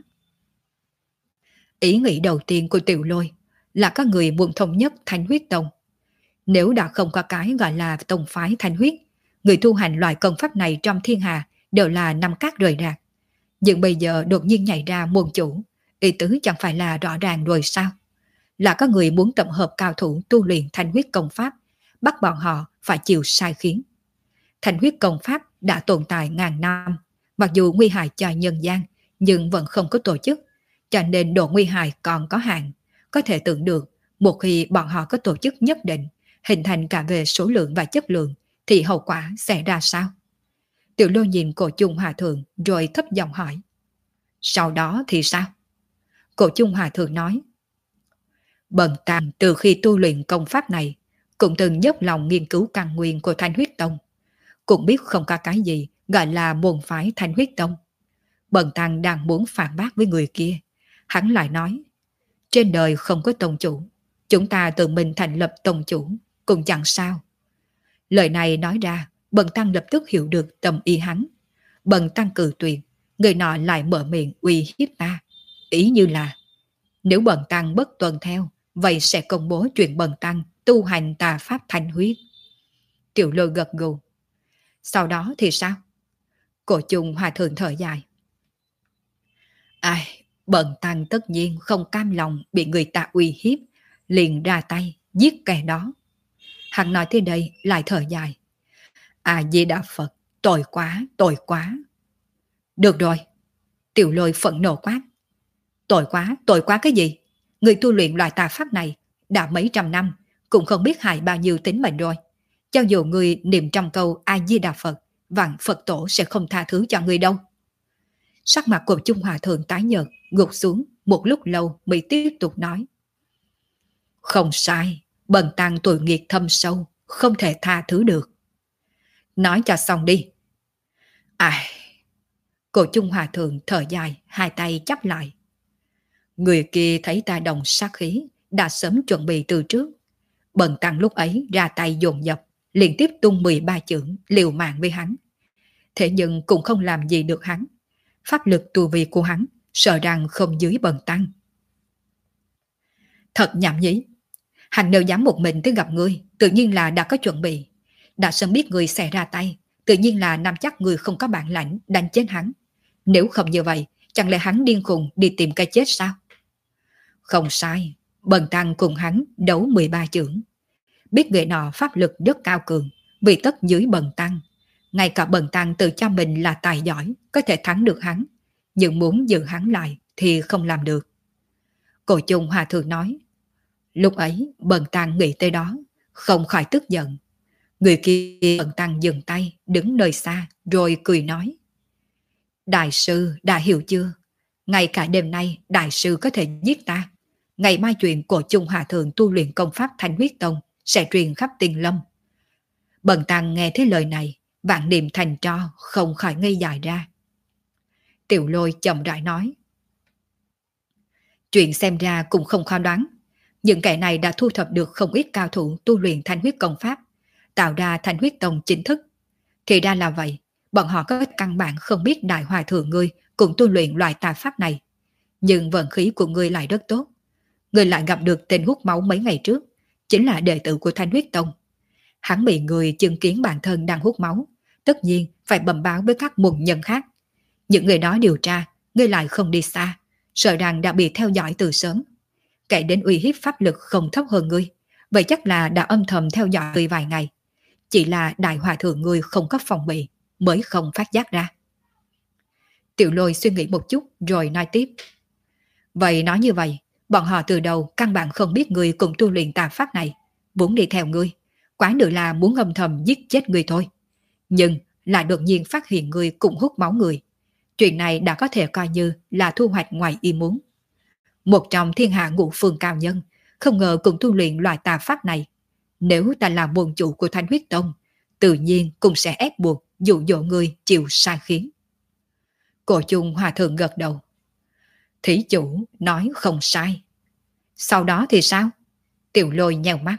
Ý nghĩ đầu tiên của Tiểu Lôi là các người muốn thống nhất Thanh Huyết Tông. Nếu đã không có cái gọi là tông phái Thanh Huyết, người tu hành loại công pháp này trong thiên hà đều là năm cát rời rạc. Nhưng bây giờ đột nhiên nhảy ra môn chủ, ý tứ chẳng phải là rõ ràng rồi sao? Là các người muốn tập hợp cao thủ tu luyện Thanh Huyết công pháp, bắt bọn họ phải chịu sai khiến. Thanh Huyết công pháp đã tồn tại ngàn năm, mặc dù nguy hại cho nhân gian, nhưng vẫn không có tổ chức, cho nên độ nguy hại còn có hạn. Có thể tưởng được, một khi bọn họ có tổ chức nhất định, hình thành cả về số lượng và chất lượng, thì hậu quả sẽ ra sao? Tiểu Lô nhìn Cổ Chung Hòa Thượng rồi thấp giọng hỏi. Sau đó thì sao? Cổ Chung Hòa Thượng nói. Bần tăng từ khi tu luyện công pháp này, cũng từng dốc lòng nghiên cứu căn nguyên của Thanh Huyết Tông. Cũng biết không có cái gì gọi là môn phái Thanh Huyết Tông. Bần tăng đang muốn phản bác với người kia. Hắn lại nói, trên đời không có tông chủ, chúng ta tự mình thành lập tông chủ, cũng chẳng sao. Lời này nói ra, bần tăng lập tức hiểu được tâm ý hắn. Bần tăng cự tuyệt, người nọ lại mở miệng uy hiếp ta. Ý như là, nếu bần tăng bất tuân theo, vậy sẽ công bố chuyện bần tăng tu hành tà pháp Thanh Huyết. Tiểu Lôi gật gù. Sau đó thì sao? Cổ Chung Hòa Thượng thở dài. Ai, bần tăng tất nhiên không cam lòng bị người ta uy hiếp, liền ra tay giết kẻ đó. Hắn nói tới đây lại thở dài. A Di Đà Phật, tội quá, tội quá. Được rồi. Tiểu Lôi phẫn nộ quát. Tội quá cái gì? Người tu luyện loại tà pháp này đã mấy trăm năm, cũng không biết hại bao nhiêu tính mệnh rồi. Cho dù người niệm trăm câu A Di Đà Phật, vạn Phật tổ sẽ không tha thứ cho người đâu. Sắc mặt của Chung Hòa Thượng tái nhợt, gục xuống một lúc lâu mới tiếp tục nói. Không sai, bần tăng tội nghiệp thâm sâu, không thể tha thứ được. Nói cho xong đi. Ai... Cổ Chung Hòa Thượng thở dài, hai tay chắp lại. Người kia thấy ta đồng sát khí, đã sớm chuẩn bị từ trước. Bần tăng lúc ấy ra tay dồn dập, liên tiếp tung 13 chưởng liều mạng với hắn. Thế nhưng cũng không làm gì được hắn. Pháp lực tu vi của hắn sợ rằng không dưới bần tăng. Thật nhảm nhí. Hắn nếu dám một mình tới gặp ngươi, tự nhiên là đã có chuẩn bị. Đã sớm biết ngươi sẽ ra tay, tự nhiên là nắm chắc ngươi không có bản lãnh đánh chết hắn. Nếu không như vậy, chẳng lẽ hắn điên khùng đi tìm cái chết sao? Không sai, Bần Tăng cùng hắn đấu 13 chưởng. Biết người nọ pháp lực rất cao cường, vì tất dưới Bần Tăng. Ngay cả Bần Tăng tự cho mình là tài giỏi, có thể thắng được hắn. Nhưng muốn giữ hắn lại thì không làm được. Cổ Chung Hòa Thượng nói, lúc ấy Bần Tăng nghĩ tới đó, không khỏi tức giận. Người kia Bần Tăng dừng tay, đứng nơi xa, rồi cười nói. Đại sư đã hiểu chưa? Ngay cả đêm nay đại sư có thể giết ta. Ngày mai chuyện Cổ Chung Hòa Thượng tu luyện công pháp Thanh Huyết Tông sẽ truyền khắp Tiên Lâm. Bần Tăng nghe thấy lời này, vạn niệm thành tro, không khỏi ngây dài ra. Tiểu Lôi chậm rãi nói. Chuyện xem ra cũng không khó đoán. Những kẻ này đã thu thập được không ít cao thủ tu luyện Thanh Huyết công pháp, tạo ra Thanh Huyết Tông chính thức. Thì ra là vậy, bọn họ có căn bản không biết Đại Hòa Thượng ngươi cũng tu luyện loại tà pháp này. Nhưng vận khí của ngươi lại rất tốt. Ngươi lại gặp được tên hút máu mấy ngày trước, chính là đệ tử của Thanh Huyết Tông. Hắn bị người chứng kiến bản thân đang hút máu, tất nhiên phải bẩm báo với các môn nhân khác. Những người đó điều tra, ngươi lại không đi xa, sợ rằng đã bị theo dõi từ sớm. Kẻ đến uy hiếp pháp lực không thấp hơn ngươi, vậy chắc là đã âm thầm theo dõi ngươi vài ngày. Chỉ là Đại Hòa Thượng ngươi không có phòng bị, mới không phát giác ra. Tiểu Lôi suy nghĩ một chút rồi nói tiếp. Vậy nói như vậy, bọn họ từ đầu căn bản không biết ngươi cùng tu luyện tà pháp này, vốn đi theo ngươi, quán được là muốn âm thầm giết chết ngươi thôi. Nhưng lại đột nhiên phát hiện ngươi cũng hút máu người. Chuyện này đã có thể coi như là thu hoạch ngoài ý muốn. Một trong thiên hạ ngũ phương cao nhân, không ngờ cũng tu luyện loại tà pháp này. Nếu ta là môn chủ của Thanh Huyết Tông, tự nhiên cũng sẽ ép buộc dụ dỗ người chịu sai khiến. Cổ Chung Hòa Thượng gật đầu. Thí chủ nói không sai. Sau đó thì sao? Tiểu Lôi nheo mắt.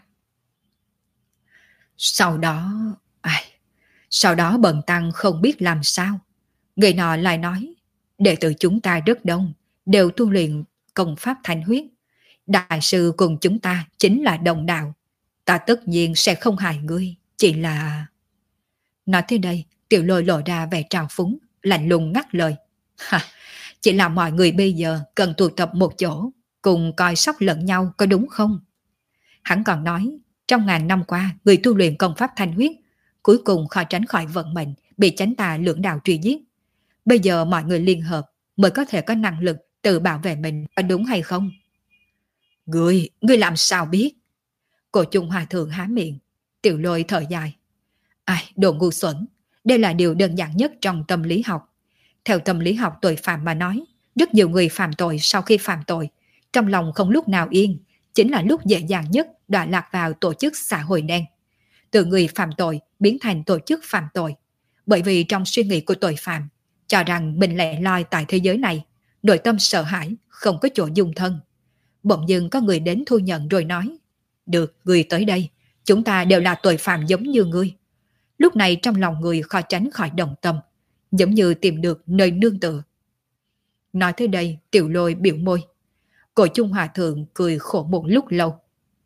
Sau đó... Sau đó Bần Tăng không biết làm sao. Người nọ lại nói, đệ tử chúng ta rất đông, đều tu luyện công pháp Thanh Huyết. Đại sư cùng chúng ta chính là đồng đạo. Ta tất nhiên sẽ không hại ngươi, chỉ là... Nói tới đây, Tiểu Lôi lộ ra vẻ trào phúng, lạnh lùng ngắt lời. Chỉ là mọi người bây giờ cần tụ tập một chỗ, cùng coi sóc lẫn nhau có đúng không? Hắn còn nói, trong ngàn năm qua, người tu luyện công pháp Thanh Huyết, cuối cùng khó tránh khỏi vận mệnh, bị chánh tà lưỡng đạo truy giết. Bây giờ mọi người liên hợp mới có thể có năng lực tự bảo vệ mình, có đúng hay không? Ngươi làm sao biết? Cổ Chung Hòa Thượng há miệng, Tiểu Lôi thở dài. Đồ ngu xuẩn, đây là điều đơn giản nhất trong tâm lý học. Theo tâm lý học tội phạm mà nói, rất nhiều người phạm tội sau khi phạm tội, trong lòng không lúc nào yên, chính là lúc dễ dàng nhất đọa lạc vào tổ chức xã hội đen. Từ người phạm tội biến thành tổ chức phạm tội. Bởi vì trong suy nghĩ của tội phạm, cho rằng mình lẻ loi tại thế giới này, nội tâm sợ hãi, không có chỗ dung thân. Bỗng dưng có người đến thu nhận rồi nói, được, ngươi tới đây, chúng ta đều là tội phạm giống như ngươi. Lúc này trong lòng người khó tránh khỏi đồng tâm, giống như tìm được nơi nương tựa. Nói tới đây, Tiểu Lôi biểu môi. Cổ Chung Hòa Thượng cười khổ một lúc lâu.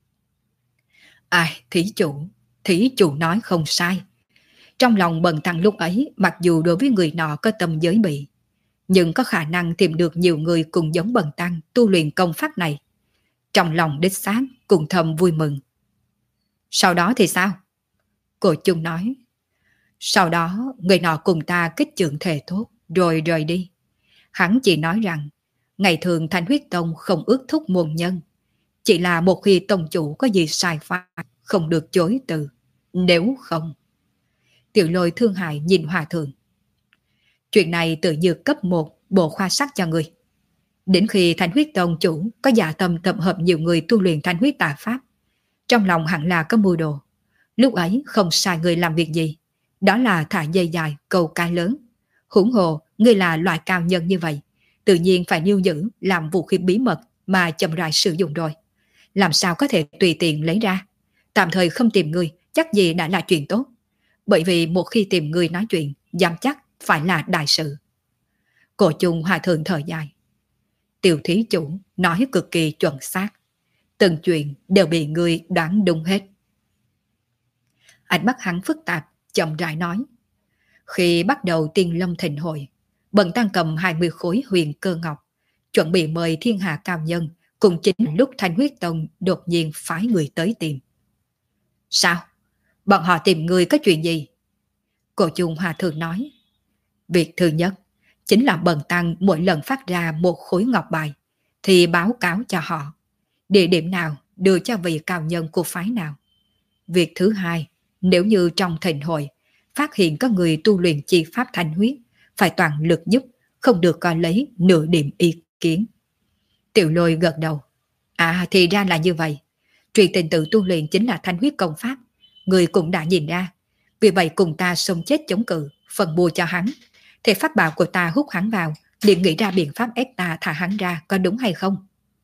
Thí chủ nói không sai. Trong lòng Bần Tăng lúc ấy, mặc dù đối với người nọ có tâm giới bị, nhưng có khả năng tìm được nhiều người cùng giống Bần Tăng tu luyện công pháp này. Trong lòng đích xác cùng thầm vui mừng. Sau đó thì sao? Cổ Chung nói. Sau đó, người nọ cùng ta kết chượng thề thốt, rồi rời đi. Hắn chỉ nói rằng, ngày thường Thanh Huyết Tông không ước thúc môn nhân. Chỉ là một khi tông chủ có gì sai phạm, không được chối từ. Nếu không... Tiểu Lôi thương hại nhìn Hòa Thượng. Chuyện này tự như cấp một bộ khoa sắc cho người. Đến khi Thanh Huyết Tông chủ có dạ tâm tập hợp nhiều người tu luyện Thanh Huyết tà pháp, trong lòng hẳn là có mưu đồ. Lúc ấy không sai người làm việc gì, đó là thả dây dài câu cá lớn. Huống hồ người là loại cao nhân như vậy, tự nhiên phải lưu giữ làm vũ khí bí mật mà chậm rãi sử dụng rồi. Làm sao có thể tùy tiện lấy ra? Tạm thời không tìm người chắc gì đã là chuyện tốt. Bởi vì một khi tìm người nói chuyện, dám chắc phải là đại sự. Cổ Chung Hòa Thượng thở dài. Tiểu thí chủ nói cực kỳ chuẩn xác. Từng chuyện đều bị ngươi đoán đúng hết. Ánh mắt hắn phức tạp, chậm rãi nói. Khi bắt đầu Tiên Lâm Thịnh Hội, Bần Tăng cầm 20 khối huyền cơ ngọc, chuẩn bị mời thiên hạ cao nhân, cùng chính lúc Thanh Huyết Tông đột nhiên phái người tới tìm. Sao? Bọn họ tìm người có chuyện gì? Cổ Chung Hòa Thượng nói. Việc thứ nhất, chính là Bần Tăng mỗi lần phát ra một khối ngọc bài, thì báo cáo cho họ. Địa điểm nào đưa cho vị cao nhân của phái nào. Việc thứ hai, nếu như trong thịnh hội, phát hiện có người tu luyện chi pháp thanh huyết, phải toàn lực giúp, không được coi lấy nửa điểm ý kiến. Tiểu Lôi gật đầu. À thì ra là như vậy. Truyền tình tự tu luyện chính là thanh huyết công pháp. Người cũng đã nhìn ra. Vì vậy cùng ta sống chết chống cự, phần bùa cho hắn. Thì pháp bảo của ta hút hắn vào, liền nghĩ ra biện pháp ép ta thả hắn ra, có đúng hay không?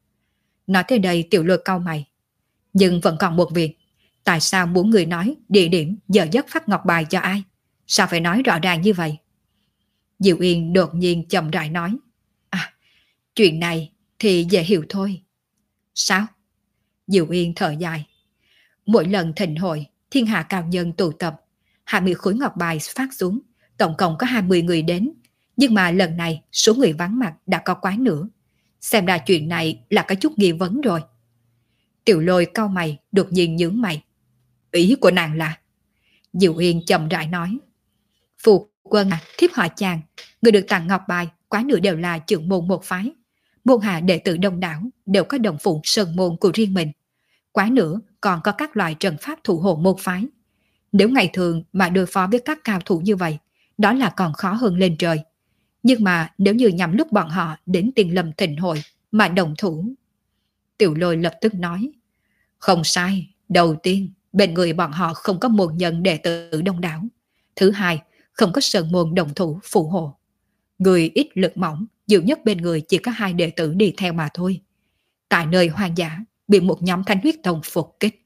Nói tới đây Tiểu Lôi cau mày. Nhưng vẫn còn một việc. Tại sao muốn người nói địa điểm giờ giấc phát ngọc bài cho ai? Sao phải nói rõ ràng như vậy? Diệu Yên đột nhiên chậm rãi nói. À, chuyện này thì dễ hiểu thôi. Sao? Diệu Yên thở dài. Mỗi lần thịnh hội, thiên hạ cao nhân tụ tập, 20 khối ngọc bài phát xuống, tổng cộng có 20 người đến. Nhưng mà lần này số người vắng mặt đã có quá nữa. Xem ra chuyện này là có chút nghi vấn rồi. Tiểu Lôi cau mày, đột nhiên nhướng mày. Ý của nàng là? Diệu Yên chậm rãi nói. Phụ quân à, thiếp họ chàng, người được tặng ngọc bài, quá nửa đều là trưởng môn một phái. Môn hạ đệ tử đông đảo, đều có đồng phụ sơn môn của riêng mình. Quá nữa còn có các loại trận pháp thủ hộ môn phái. Nếu ngày thường mà đối phó với các cao thủ như vậy, đó là còn khó hơn lên trời. Nhưng mà nếu như nhắm lúc bọn họ đến Tiên Lâm Thịnh Hội mà đồng thủ. Tiểu Lôi lập tức nói. Không sai, đầu tiên, bên người bọn họ không có môn nhân đệ tử đông đảo. Thứ hai, không có sơn môn đồng thủ phụ hộ. Người ít lực mỏng, nhiều nhất bên người chỉ có 2 đệ tử đi theo mà thôi. Tại nơi hoang dã, bị một nhóm Thanh Huyết Tông phục kích.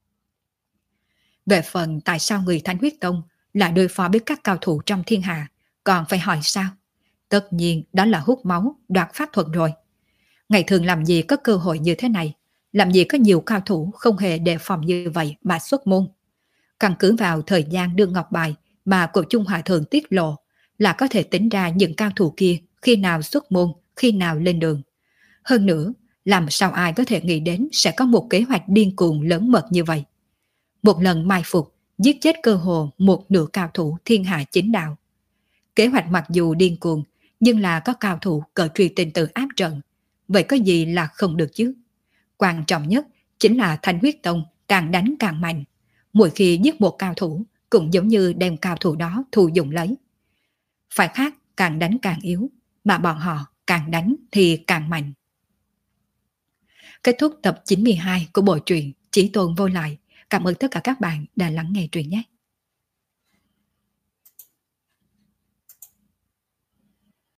Về phần tại sao người Thanh Huyết Tông lại đối phó với các cao thủ trong thiên hạ, còn phải hỏi sao? Tất nhiên đó là hút máu, đoạt pháp thuật rồi. Ngày thường làm gì có cơ hội như thế này, làm gì có nhiều cao thủ không hề đề phòng như vậy mà xuất môn. Căn cứ vào thời gian đưa ngọc bài mà Cổ Chung Hòa Thượng tiết lộ là có thể tính ra những cao thủ kia khi nào xuất môn, khi nào lên đường. Hơn nữa, làm sao ai có thể nghĩ đến sẽ có một kế hoạch điên cuồng lớn mật như vậy. Một lần mai phục, giết chết cơ hồ một nửa cao thủ thiên hạ chính đạo. Kế hoạch mặc dù điên cuồng, nhưng là có cao thủ cờ truy tình tự áp trận. Vậy có gì là không được chứ? Quan trọng nhất chính là Thanh Huyết Tông càng đánh càng mạnh. Mỗi khi giết một cao thủ, cũng giống như đem cao thủ đó thù dụng lấy. Phải khác càng đánh càng yếu, mà bọn họ càng đánh thì càng mạnh. Kết thúc tập 92 của bộ truyện Chí Tôn Vô Lại. Cảm ơn tất cả các bạn đã lắng nghe truyện nhé.